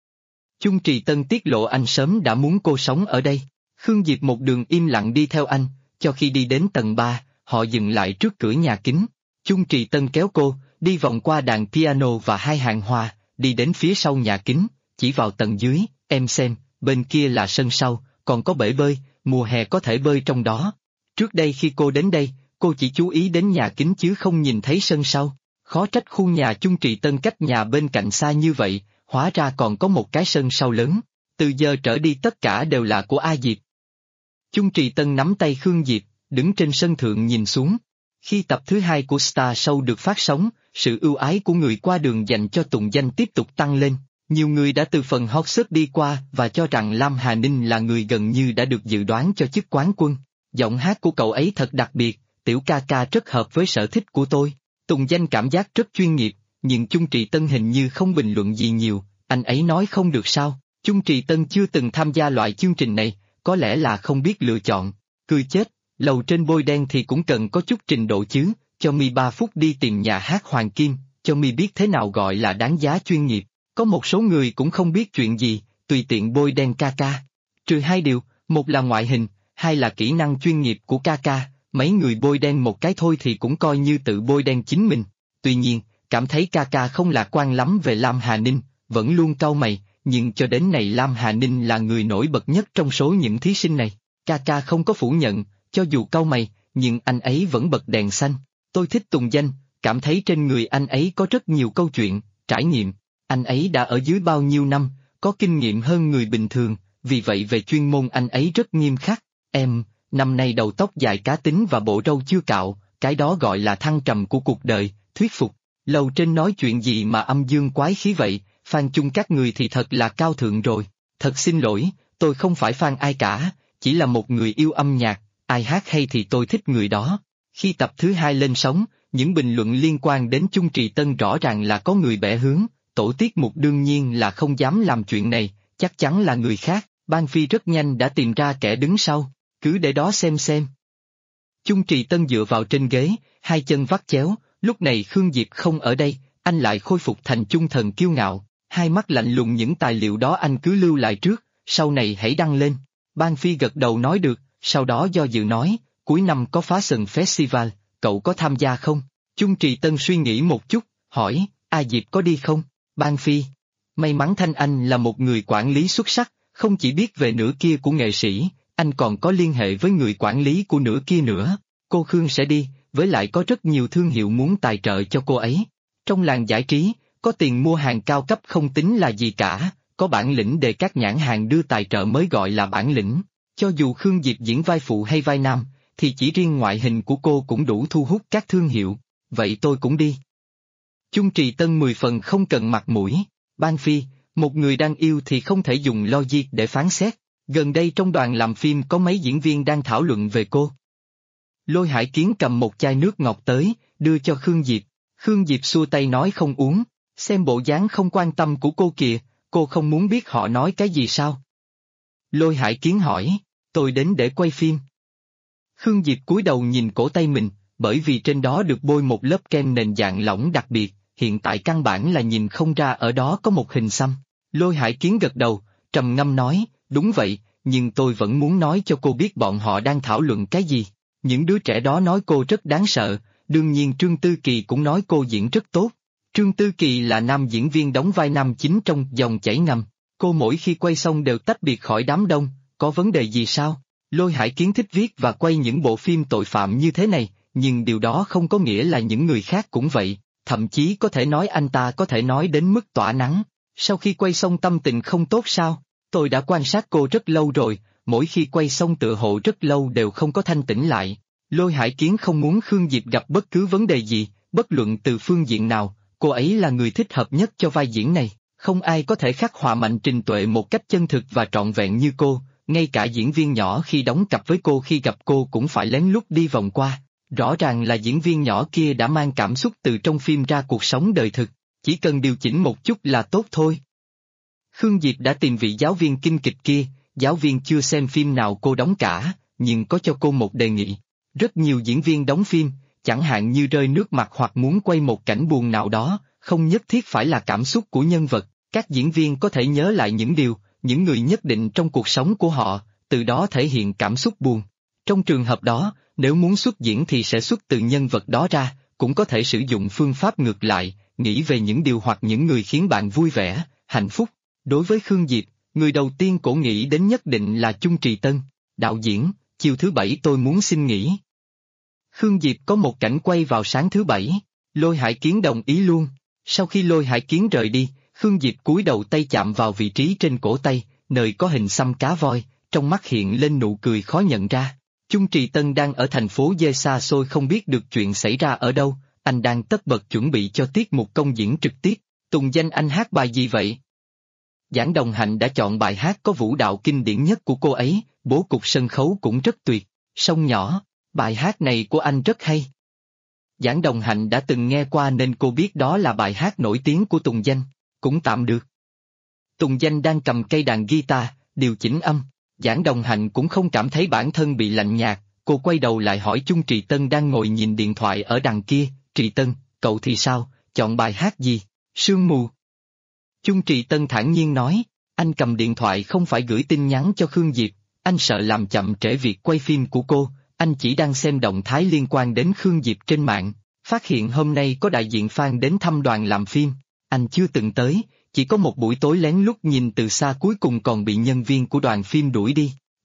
Chung Trì Tân tiết lộ anh sớm đã muốn cô sống ở đây. Khương Diệp một đường im lặng đi theo anh, cho khi đi đến tầng 3, họ dừng lại trước cửa nhà kính. Chung Trì Tân kéo cô, đi vòng qua đàn piano và hai hàng hoa, đi đến phía sau nhà kính, chỉ vào tầng dưới, em xem, bên kia là sân sau, còn có bể bơi, mùa hè có thể bơi trong đó. Trước đây khi cô đến đây, cô chỉ chú ý đến nhà kính chứ không nhìn thấy sân sau. Khó trách khu nhà Chung Trì Tân cách nhà bên cạnh xa như vậy, hóa ra còn có một cái sân sau lớn. Từ giờ trở đi tất cả đều là của Diệp. Chung Trì Tân nắm tay Khương Diệp, đứng trên sân thượng nhìn xuống. Khi tập thứ 2 của Star Show được phát sóng, sự ưu ái của người qua đường dành cho Tùng Danh tiếp tục tăng lên. Nhiều người đã từ phần hot search đi qua và cho rằng Lam Hà Ninh là người gần như đã được dự đoán cho chức quán quân. Giọng hát của cậu ấy thật đặc biệt, tiểu ca ca rất hợp với sở thích của tôi. Tùng Danh cảm giác rất chuyên nghiệp, nhưng Chung Trì Tân hình như không bình luận gì nhiều, anh ấy nói không được sao. Chung Trì Tân chưa từng tham gia loại chương trình này, có lẽ là không biết lựa chọn. Cười chết, lầu trên bôi đen thì cũng cần có chút trình độ chứ, cho mi 3 phút đi tìm nhà hát Hoàng Kim, cho mi biết thế nào gọi là đáng giá chuyên nghiệp. Có một số người cũng không biết chuyện gì, tùy tiện bôi đen ca ca. Trừ hai điều, một là ngoại hình, hai là kỹ năng chuyên nghiệp của ca ca, mấy người bôi đen một cái thôi thì cũng coi như tự bôi đen chính mình. Tuy nhiên, cảm thấy ca ca không lạc quan lắm về Lam Hà Ninh, vẫn luôn cau mày, nhưng cho đến này Lam Hà Ninh là người nổi bật nhất trong số những thí sinh này. Ca ca không có phủ nhận, cho dù cau mày, nhưng anh ấy vẫn bật đèn xanh. Tôi thích Tùng Danh, cảm thấy trên người anh ấy có rất nhiều câu chuyện, trải nghiệm. Anh ấy đã ở dưới bao nhiêu năm, có kinh nghiệm hơn người bình thường, vì vậy về chuyên môn anh ấy rất nghiêm khắc. Em, năm nay đầu tóc dài cá tính và bộ râu chưa cạo, cái đó gọi là thăng trầm của cuộc đời, thuyết phục. Lầu trên nói chuyện gì mà âm dương quái khí vậy, fan chung các người thì thật là cao thượng rồi. Thật xin lỗi, tôi không phải fan ai cả, chỉ là một người yêu âm nhạc, ai hát hay thì tôi thích người đó. Khi tập thứ 2 lên sóng, những bình luận liên quan đến Chung Trì Tân rõ ràng là có người bẻ hướng, tổ tiết mục đương nhiên là không dám làm chuyện này, chắc chắn là người khác, Ban Phi rất nhanh đã tìm ra kẻ đứng sau, cứ để đó xem. Chung Trì Tân dựa vào trên ghế, hai chân vắt chéo, lúc này Khương Diệp không ở đây, anh lại khôi phục thành chung thần kiêu ngạo, hai mắt lạnh lùng những tài liệu đó anh cứ lưu lại trước, sau này hãy đăng lên. Ban Phi gật đầu nói được, sau đó do dự nói, cuối năm có phá sừng festival, cậu có tham gia không? Chung Trì Tân suy nghĩ một chút, hỏi, A Diệp có đi không? Ban Phi, may mắn Thanh Anh là một người quản lý xuất sắc, không chỉ biết về nửa kia của nghệ sĩ, anh còn có liên hệ với người quản lý của nửa kia nữa. Cô Khương sẽ đi, với lại có rất nhiều thương hiệu muốn tài trợ cho cô ấy. Trong làng giải trí, có tiền mua hàng cao cấp không tính là gì cả, có bản lĩnh để các nhãn hàng đưa tài trợ mới gọi là bản lĩnh. Cho dù Khương Diệp diễn vai phụ hay vai nam, thì chỉ riêng ngoại hình của cô cũng đủ thu hút các thương hiệu, vậy tôi cũng đi. Chung Trì Tân 10 phần không cần mặt mũi, Ban Phi, một người đang yêu thì không thể dùng logic để phán xét, gần đây trong đoàn làm phim có mấy diễn viên đang thảo luận về cô. Lôi Hải Kiến cầm một chai nước ngọt tới, đưa cho Khương Diệp, Khương Diệp xua tay nói không uống, xem bộ dáng không quan tâm của cô kìa, cô không muốn biết họ nói cái gì sao? Lôi Hải Kiến hỏi, tôi đến để quay phim. Khương Diệp cúi đầu nhìn cổ tay mình, bởi vì trên đó được bôi một lớp kem nền dạng lỏng đặc biệt, hiện tại căn bản là nhìn không ra ở đó có một hình xăm. Lôi Hải Kiến gật đầu, trầm ngâm nói, đúng vậy, nhưng tôi vẫn muốn nói cho cô biết bọn họ đang thảo luận cái gì. Những đứa trẻ đó nói cô rất đáng sợ, đương nhiên Trương Tư Kỳ cũng nói cô diễn rất tốt. Trương Tư Kỳ là nam diễn viên đóng vai nam chính trong Dòng Chảy Ngầm. Cô mỗi khi quay xong đều tách biệt khỏi đám đông, có vấn đề gì sao? Lôi Hải Kiến thích viết và quay những bộ phim tội phạm như thế này, nhưng điều đó không có nghĩa là những người khác cũng vậy, thậm chí có thể nói anh ta có thể nói đến mức tỏa nắng. Sau khi quay xong tâm tình không tốt sao? Tôi đã quan sát cô rất lâu rồi, mỗi khi quay xong tựa hồ rất lâu đều không có thanh tĩnh lại. Lôi Hải Kiến không muốn Khương Diệp gặp bất cứ vấn đề gì, bất luận từ phương diện nào, cô ấy là người thích hợp nhất cho vai diễn này. Không ai có thể khắc họa Mạnh Trình Tuệ một cách chân thực và trọn vẹn như cô, ngay cả diễn viên nhỏ khi đóng cặp với cô khi gặp cô cũng phải lén lút đi vòng qua. Rõ ràng là diễn viên nhỏ kia đã mang cảm xúc từ trong phim ra cuộc sống đời thực, chỉ cần điều chỉnh một chút là tốt thôi. Khương Diệp đã tìm vị giáo viên kinh kịch kia, giáo viên chưa xem phim nào cô đóng cả, nhưng có cho cô một đề nghị. Rất nhiều diễn viên đóng phim, chẳng hạn như rơi nước mặt hoặc muốn quay một cảnh buồn nào đó, không nhất thiết phải là cảm xúc của nhân vật, các diễn viên có thể nhớ lại những điều, những người nhất định trong cuộc sống của họ, từ đó thể hiện cảm xúc buồn. Trong trường hợp đó, nếu muốn xuất diễn thì sẽ xuất từ nhân vật đó ra, cũng có thể sử dụng phương pháp ngược lại, nghĩ về những điều hoặc những người khiến bạn vui vẻ, hạnh phúc. Đối với Khương Diệp, người đầu tiên cổ nghĩ đến nhất định là Chung Trì Tân, đạo diễn, chiều thứ Bảy tôi muốn xin nghỉ. Khương Diệp có một cảnh quay vào sáng thứ Bảy, Lôi Hải Kiến đồng ý luôn. Sau khi Lôi Hải Kiến rời đi, Khương Diệp cúi đầu tay chạm vào vị trí trên cổ tay, nơi có hình xăm cá voi, trong mắt hiện lên nụ cười khó nhận ra. Chung Trì Tân đang ở thành phố Dê xa xôi không biết được chuyện xảy ra ở đâu, anh đang tất bật chuẩn bị cho tiết mục công diễn trực tiếp. Tùng Danh anh hát bài gì vậy? Giảng Đồng Hạnh đã chọn bài hát có vũ đạo kinh điển nhất của cô ấy, bố cục sân khấu cũng rất tuyệt. Sông Nhỏ, bài hát này của anh rất hay. Giảng Đồng Hạnh đã từng nghe qua nên cô biết đó là bài hát nổi tiếng của Tùng Danh, cũng tạm được. Tùng Danh đang cầm cây đàn guitar, điều chỉnh âm, Giảng Đồng Hạnh cũng không cảm thấy bản thân bị lạnh nhạt, cô quay đầu lại hỏi Chung Trì Tân đang ngồi nhìn điện thoại ở đằng kia, Trì Tân, cậu thì sao, chọn bài hát gì? Sương Mù. Chung Trì Tân thản nhiên nói, anh cầm điện thoại không phải gửi tin nhắn cho Khương Diệp, anh sợ làm chậm trễ việc quay phim của cô, anh chỉ đang xem động thái liên quan đến Khương Diệp trên mạng, phát hiện hôm nay có đại diện fan đến thăm đoàn làm phim, anh chưa từng tới, chỉ có một buổi tối lén lút nhìn từ xa cuối cùng còn bị nhân viên của đoàn phim đuổi đi.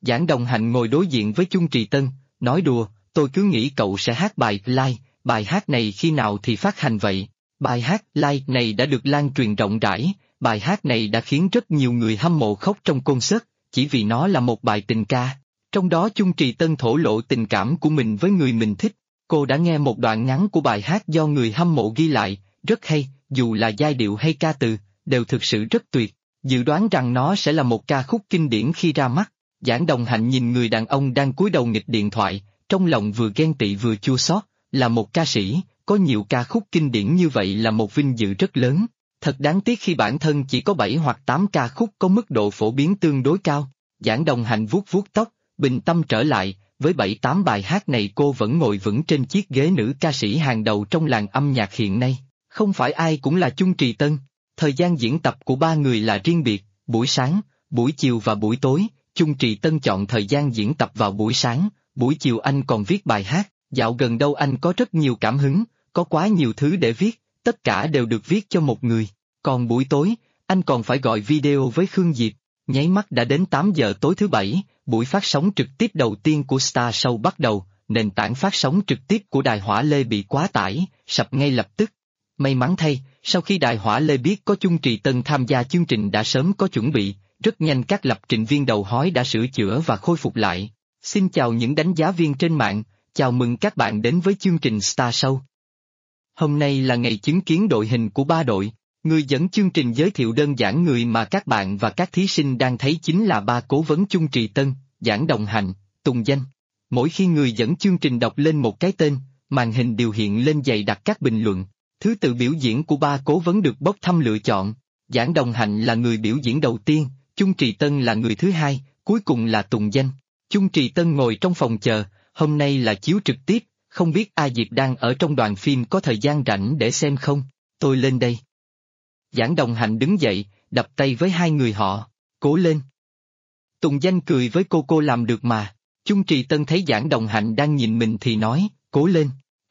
Giảng Đồng Hạnh ngồi đối diện với Chung Trì Tân, nói đùa, tôi cứ nghĩ cậu sẽ hát bài live, bài hát này khi nào thì phát hành vậy? Bài hát live này đã được lan truyền rộng rãi, bài hát này đã khiến rất nhiều người hâm mộ khóc trong concert, chỉ vì nó là một bài tình ca. Trong đó Chung Trì Tân thổ lộ tình cảm của mình với người mình thích. Cô đã nghe một đoạn ngắn của bài hát do người hâm mộ ghi lại, rất hay, dù là giai điệu hay ca từ, đều thực sự rất tuyệt. Dự đoán rằng nó sẽ là một ca khúc kinh điển khi ra mắt. Giảng Đồng Hạnh nhìn người đàn ông đang cúi đầu nghịch điện thoại, trong lòng vừa ghen tị vừa chua xót, là một ca sĩ, có nhiều ca khúc kinh điển như vậy là một vinh dự rất lớn. Thật đáng tiếc khi bản thân chỉ có 7 hoặc 8 ca khúc có mức độ phổ biến tương đối cao. Giảng Đồng Hạnh vuốt vuốt tóc, bình tâm trở lại, với 7-8 bài hát này cô vẫn ngồi vững trên chiếc ghế nữ ca sĩ hàng đầu trong làng âm nhạc hiện nay. Không phải ai cũng là Chung Trì Tân. Thời gian diễn tập của ba người là riêng biệt, buổi sáng, buổi chiều và buổi tối. Chung Trì Tân chọn thời gian diễn tập vào buổi sáng, buổi chiều anh còn viết bài hát. Dạo gần đâu anh có rất nhiều cảm hứng, có quá nhiều thứ để viết, tất cả đều được viết cho một người. Còn buổi tối, anh còn phải gọi video với Khương Diệp. Nháy mắt đã đến 8 giờ tối thứ Bảy, buổi phát sóng trực tiếp đầu tiên của Star Show bắt đầu, nền tảng phát sóng trực tiếp của Đài Hỏa Lê bị quá tải, sập ngay lập tức. May mắn thay, sau khi Đài Hỏa Lê biết có Chung Trì Tân tham gia chương trình đã sớm có chuẩn bị, rất nhanh các lập trình viên đầu hói đã sửa chữa và khôi phục lại. Xin chào những đánh giá viên trên mạng, chào mừng các bạn đến với chương trình Star Show. Hôm nay là ngày chứng kiến đội hình của ba đội. Người dẫn chương trình giới thiệu đơn giản người mà các bạn và các thí sinh đang thấy chính là ba cố vấn Chung Trì Tân, Giảng Đồng Hạnh, Tùng Danh. Mỗi khi người dẫn chương trình đọc lên một cái tên, màn hình điều hiện lên dày đặc các bình luận. Thứ tự biểu diễn của ba cố vấn được bốc thăm lựa chọn. Giảng Đồng Hạnh là người biểu diễn đầu tiên, Chung Trì Tân là người thứ hai, cuối cùng là Tùng Danh. Chung Trì Tân ngồi trong phòng chờ, hôm nay là chiếu trực tiếp, không biết A Diệp đang ở trong đoàn phim có thời gian rảnh để xem không? Tôi lên đây. Giảng Đồng Hạnh đứng dậy, đập tay với hai người họ, cố lên. Tùng Danh cười với cô làm được mà. Chung Trì Tân thấy Giảng Đồng Hạnh đang nhìn mình thì nói, cố lên.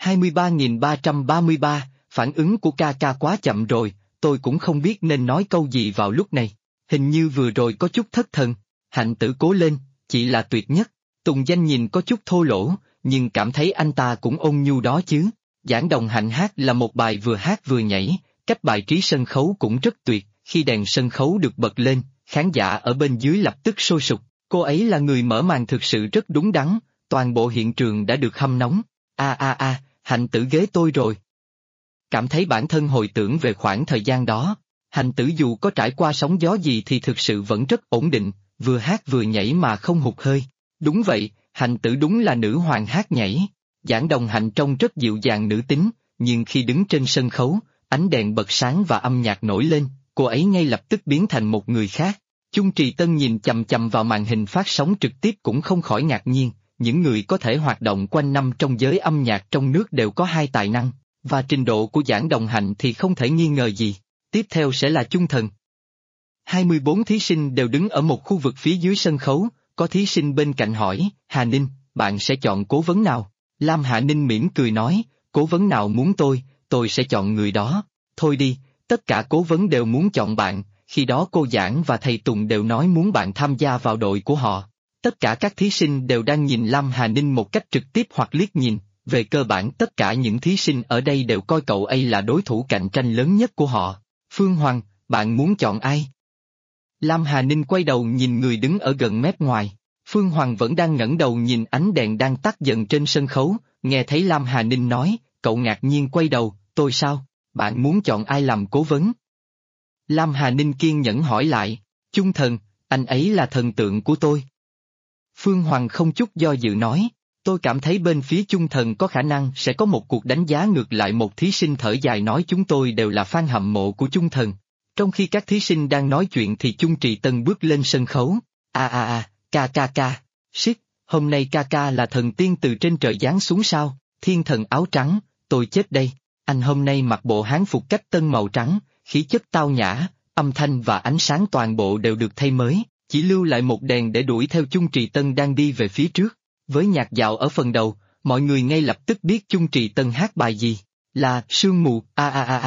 23.333, phản ứng của ca quá chậm rồi, tôi cũng không biết nên nói câu gì vào lúc này. Hình như vừa rồi có chút thất thần. Hạnh tử cố lên, chị là tuyệt nhất. Tùng Danh nhìn có chút thô lỗ, nhưng cảm thấy anh ta cũng ôn nhu đó chứ. Giảng Đồng Hạnh hát là một bài vừa hát vừa nhảy, cách bài trí sân khấu cũng rất tuyệt, khi đèn sân khấu được bật lên, khán giả ở bên dưới lập tức sôi sục. Cô ấy là người mở màn thực sự rất đúng đắn, toàn bộ hiện trường đã được hâm nóng. Hạnh tử ghế tôi rồi. Cảm thấy bản thân hồi tưởng về khoảng thời gian đó, Hạnh tử dù có trải qua sóng gió gì thì thực sự vẫn rất ổn định, vừa hát vừa nhảy mà không hụt hơi. Đúng vậy, Hạnh tử đúng là nữ hoàng hát nhảy. Giảng Đồng Hạnh trông rất dịu dàng nữ tính, nhưng khi đứng trên sân khấu, ánh đèn bật sáng và âm nhạc nổi lên, cô ấy ngay lập tức biến thành một người khác. Chung Trì Tân nhìn chằm chằm vào màn hình phát sóng trực tiếp cũng không khỏi ngạc nhiên, những người có thể hoạt động quanh năm trong giới âm nhạc trong nước đều có hai tài năng, và trình độ của Giảng Đồng Hạnh thì không thể nghi ngờ gì. Tiếp theo sẽ là Chung Thần. 24 thí sinh đều đứng ở một khu vực phía dưới sân khấu, có thí sinh bên cạnh hỏi, Hà Ninh, bạn sẽ chọn cố vấn nào? Lam Hạ Ninh mỉm cười nói, cố vấn nào muốn tôi sẽ chọn người đó. Thôi đi, tất cả cố vấn đều muốn chọn bạn, khi đó cô Giảng và thầy Tùng đều nói muốn bạn tham gia vào đội của họ. Tất cả các thí sinh đều đang nhìn Lam Hà Ninh một cách trực tiếp hoặc liếc nhìn, về cơ bản tất cả những thí sinh ở đây đều coi cậu ấy là đối thủ cạnh tranh lớn nhất của họ. Phương Hoàng, bạn muốn chọn ai? Lam Hà Ninh quay đầu nhìn người đứng ở gần mép ngoài. Phương Hoàng vẫn đang ngẩng đầu nhìn ánh đèn đang tắt dần trên sân khấu, nghe thấy Lam Hà Ninh nói, cậu ngạc nhiên quay đầu, tôi sao? Bạn muốn chọn ai làm cố vấn? Lam Hà Ninh kiên nhẫn hỏi lại, Chung Thần, anh ấy là thần tượng của tôi. Phương Hoàng không chút do dự nói, tôi cảm thấy bên phía Chung Thần có khả năng sẽ có một cuộc đánh giá ngược lại. Một thí sinh thở dài nói chúng tôi đều là fan hâm mộ của Chung Thần. Trong khi các thí sinh đang nói chuyện thì Chung Trì Tân bước lên sân khấu, shit, hôm nay ca là thần tiên từ trên trời giáng xuống sao, thiên thần áo trắng, tôi chết đây, anh hôm nay mặc bộ hán phục cách tân màu trắng, khí chất tao nhã, âm thanh và ánh sáng toàn bộ đều được thay mới, chỉ lưu lại một đèn để đuổi theo Chung Trì Tân đang đi về phía trước. Với nhạc dạo ở phần đầu, mọi người ngay lập tức biết Chung Trì Tân hát bài gì, là Sương Mù,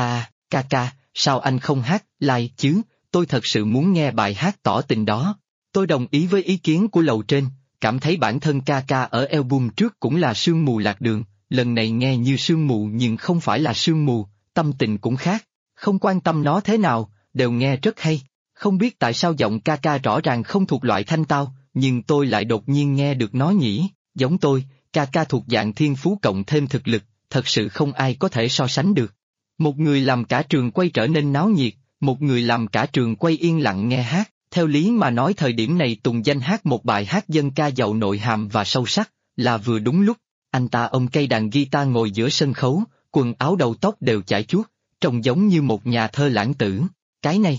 sao anh không hát live chứ, tôi thật sự muốn nghe bài hát tỏ tình đó. Tôi đồng ý với ý kiến của lầu trên, cảm thấy bản thân ca ca ở album trước cũng là sương mù lạc đường, lần này nghe như sương mù nhưng không phải là sương mù, tâm tình cũng khác, không quan tâm nó thế nào, đều nghe rất hay. Không biết tại sao giọng ca ca rõ ràng không thuộc loại thanh tao, nhưng tôi lại đột nhiên nghe được nó nhỉ, giống tôi, ca ca thuộc dạng thiên phú cộng thêm thực lực, thật sự không ai có thể so sánh được. Một người làm cả trường quay trở nên náo nhiệt, một người làm cả trường quay yên lặng nghe hát, theo lý mà nói thời điểm này Tùng Danh hát một bài hát dân ca giàu nội hàm và sâu sắc, là vừa đúng lúc, anh ta ôm cây đàn guitar ngồi giữa sân khấu, quần áo đầu tóc đều chải chuốt, trông giống như một nhà thơ lãng tử, cái này.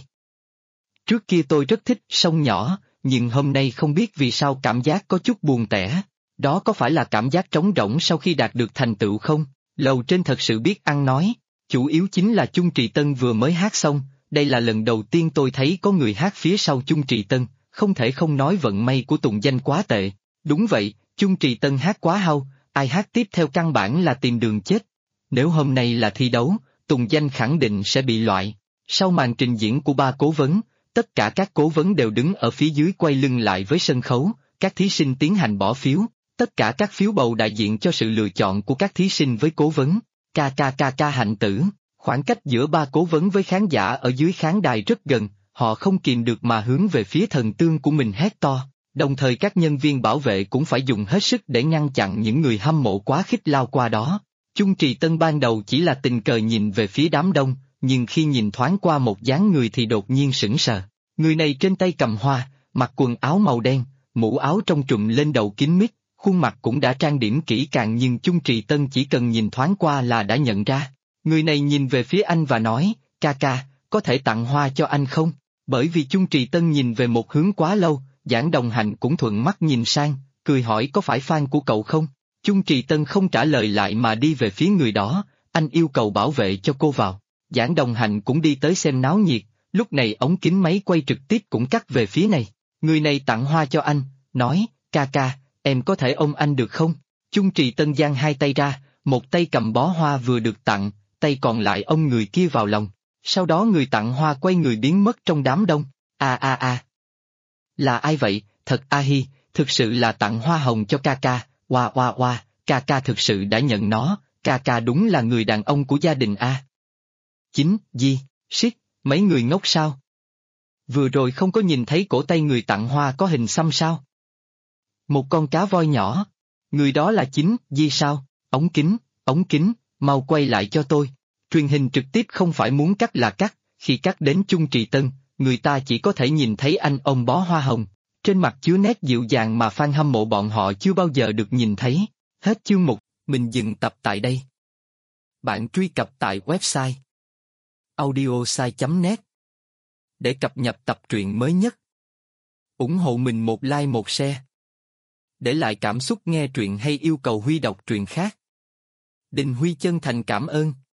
Trước kia tôi rất thích Sông Nhỏ, nhưng hôm nay không biết vì sao cảm giác có chút buồn tẻ. Đó có phải là cảm giác trống rỗng sau khi đạt được thành tựu không? Lầu trên thật sự biết ăn nói. Chủ yếu chính là Chung Trì Tân vừa mới hát xong, đây là lần đầu tiên tôi thấy có người hát phía sau Chung Trì Tân, không thể không nói vận may của Tùng Danh quá tệ. Đúng vậy, Chung Trì Tân hát quá hao, ai hát tiếp theo căn bản là tìm đường chết. Nếu hôm nay là thi đấu, Tùng Danh khẳng định sẽ bị loại. Sau màn trình diễn của ba cố vấn, tất cả các cố vấn đều đứng ở phía dưới quay lưng lại với sân khấu, các thí sinh tiến hành bỏ phiếu, tất cả các phiếu bầu đại diện cho sự lựa chọn của các thí sinh với cố vấn. Ca hạnh tử, khoảng cách giữa ba cố vấn với khán giả ở dưới khán đài rất gần, họ không kìm được mà hướng về phía thần tượng của mình hét to, đồng thời các nhân viên bảo vệ cũng phải dùng hết sức để ngăn chặn những người hâm mộ quá khích lao qua đó. Chung Trì Tân ban đầu chỉ là tình cờ nhìn về phía đám đông, nhưng khi nhìn thoáng qua một dáng người thì đột nhiên sững sờ. Người này trên tay cầm hoa, mặc quần áo màu đen, mũ áo trong trùm lên đầu kín mít, khuôn mặt cũng đã trang điểm kỹ càng nhưng Chung Trì Tân chỉ cần nhìn thoáng qua là đã nhận ra. Người này nhìn về phía anh và nói, ca, có thể tặng hoa cho anh không? Bởi vì Chung Trì Tân nhìn về một hướng quá lâu, Giảng Đồng Hạnh cũng thuận mắt nhìn sang, cười hỏi có phải fan của cậu không? Chung Trì Tân không trả lời lại mà đi về phía người đó, anh yêu cầu bảo vệ cho cô vào. Giảng Đồng Hạnh cũng đi tới xem náo nhiệt, lúc này ống kính máy quay trực tiếp cũng cắt về phía này. Người này tặng hoa cho anh, nói, ca, em có thể ôm anh được không? Chung Trì Tân giang hai tay ra, một tay cầm bó hoa vừa được tặng, tay còn lại ôm người kia vào lòng. Sau đó người tặng hoa quay người biến mất trong đám đông. Là ai vậy? Thật hi, thực sự là tặng hoa hồng cho ca. Wow, ca thực sự đã nhận nó, ca đúng là người đàn ông của gia đình a. Chính, shit, mấy người ngốc sao? Vừa rồi không có nhìn thấy cổ tay người tặng hoa có hình xăm sao? Một con cá voi nhỏ. Người đó là Chính, sao? Ống kính, mau quay lại cho tôi. Truyền hình trực tiếp không phải muốn cắt là cắt, khi cắt đến Chung Trì Tân, người ta chỉ có thể nhìn thấy anh ôm bó hoa hồng. Trên mặt chứa nét dịu dàng mà fan hâm mộ bọn họ chưa bao giờ được nhìn thấy. Hết chương 1, mình dừng tập tại đây. Bạn truy cập tại website audiosai.net để cập nhật tập truyện mới nhất. Ủng hộ mình một like một share. Để lại cảm xúc nghe truyện hay yêu cầu Huy đọc truyện khác. Đình Huy chân thành cảm ơn.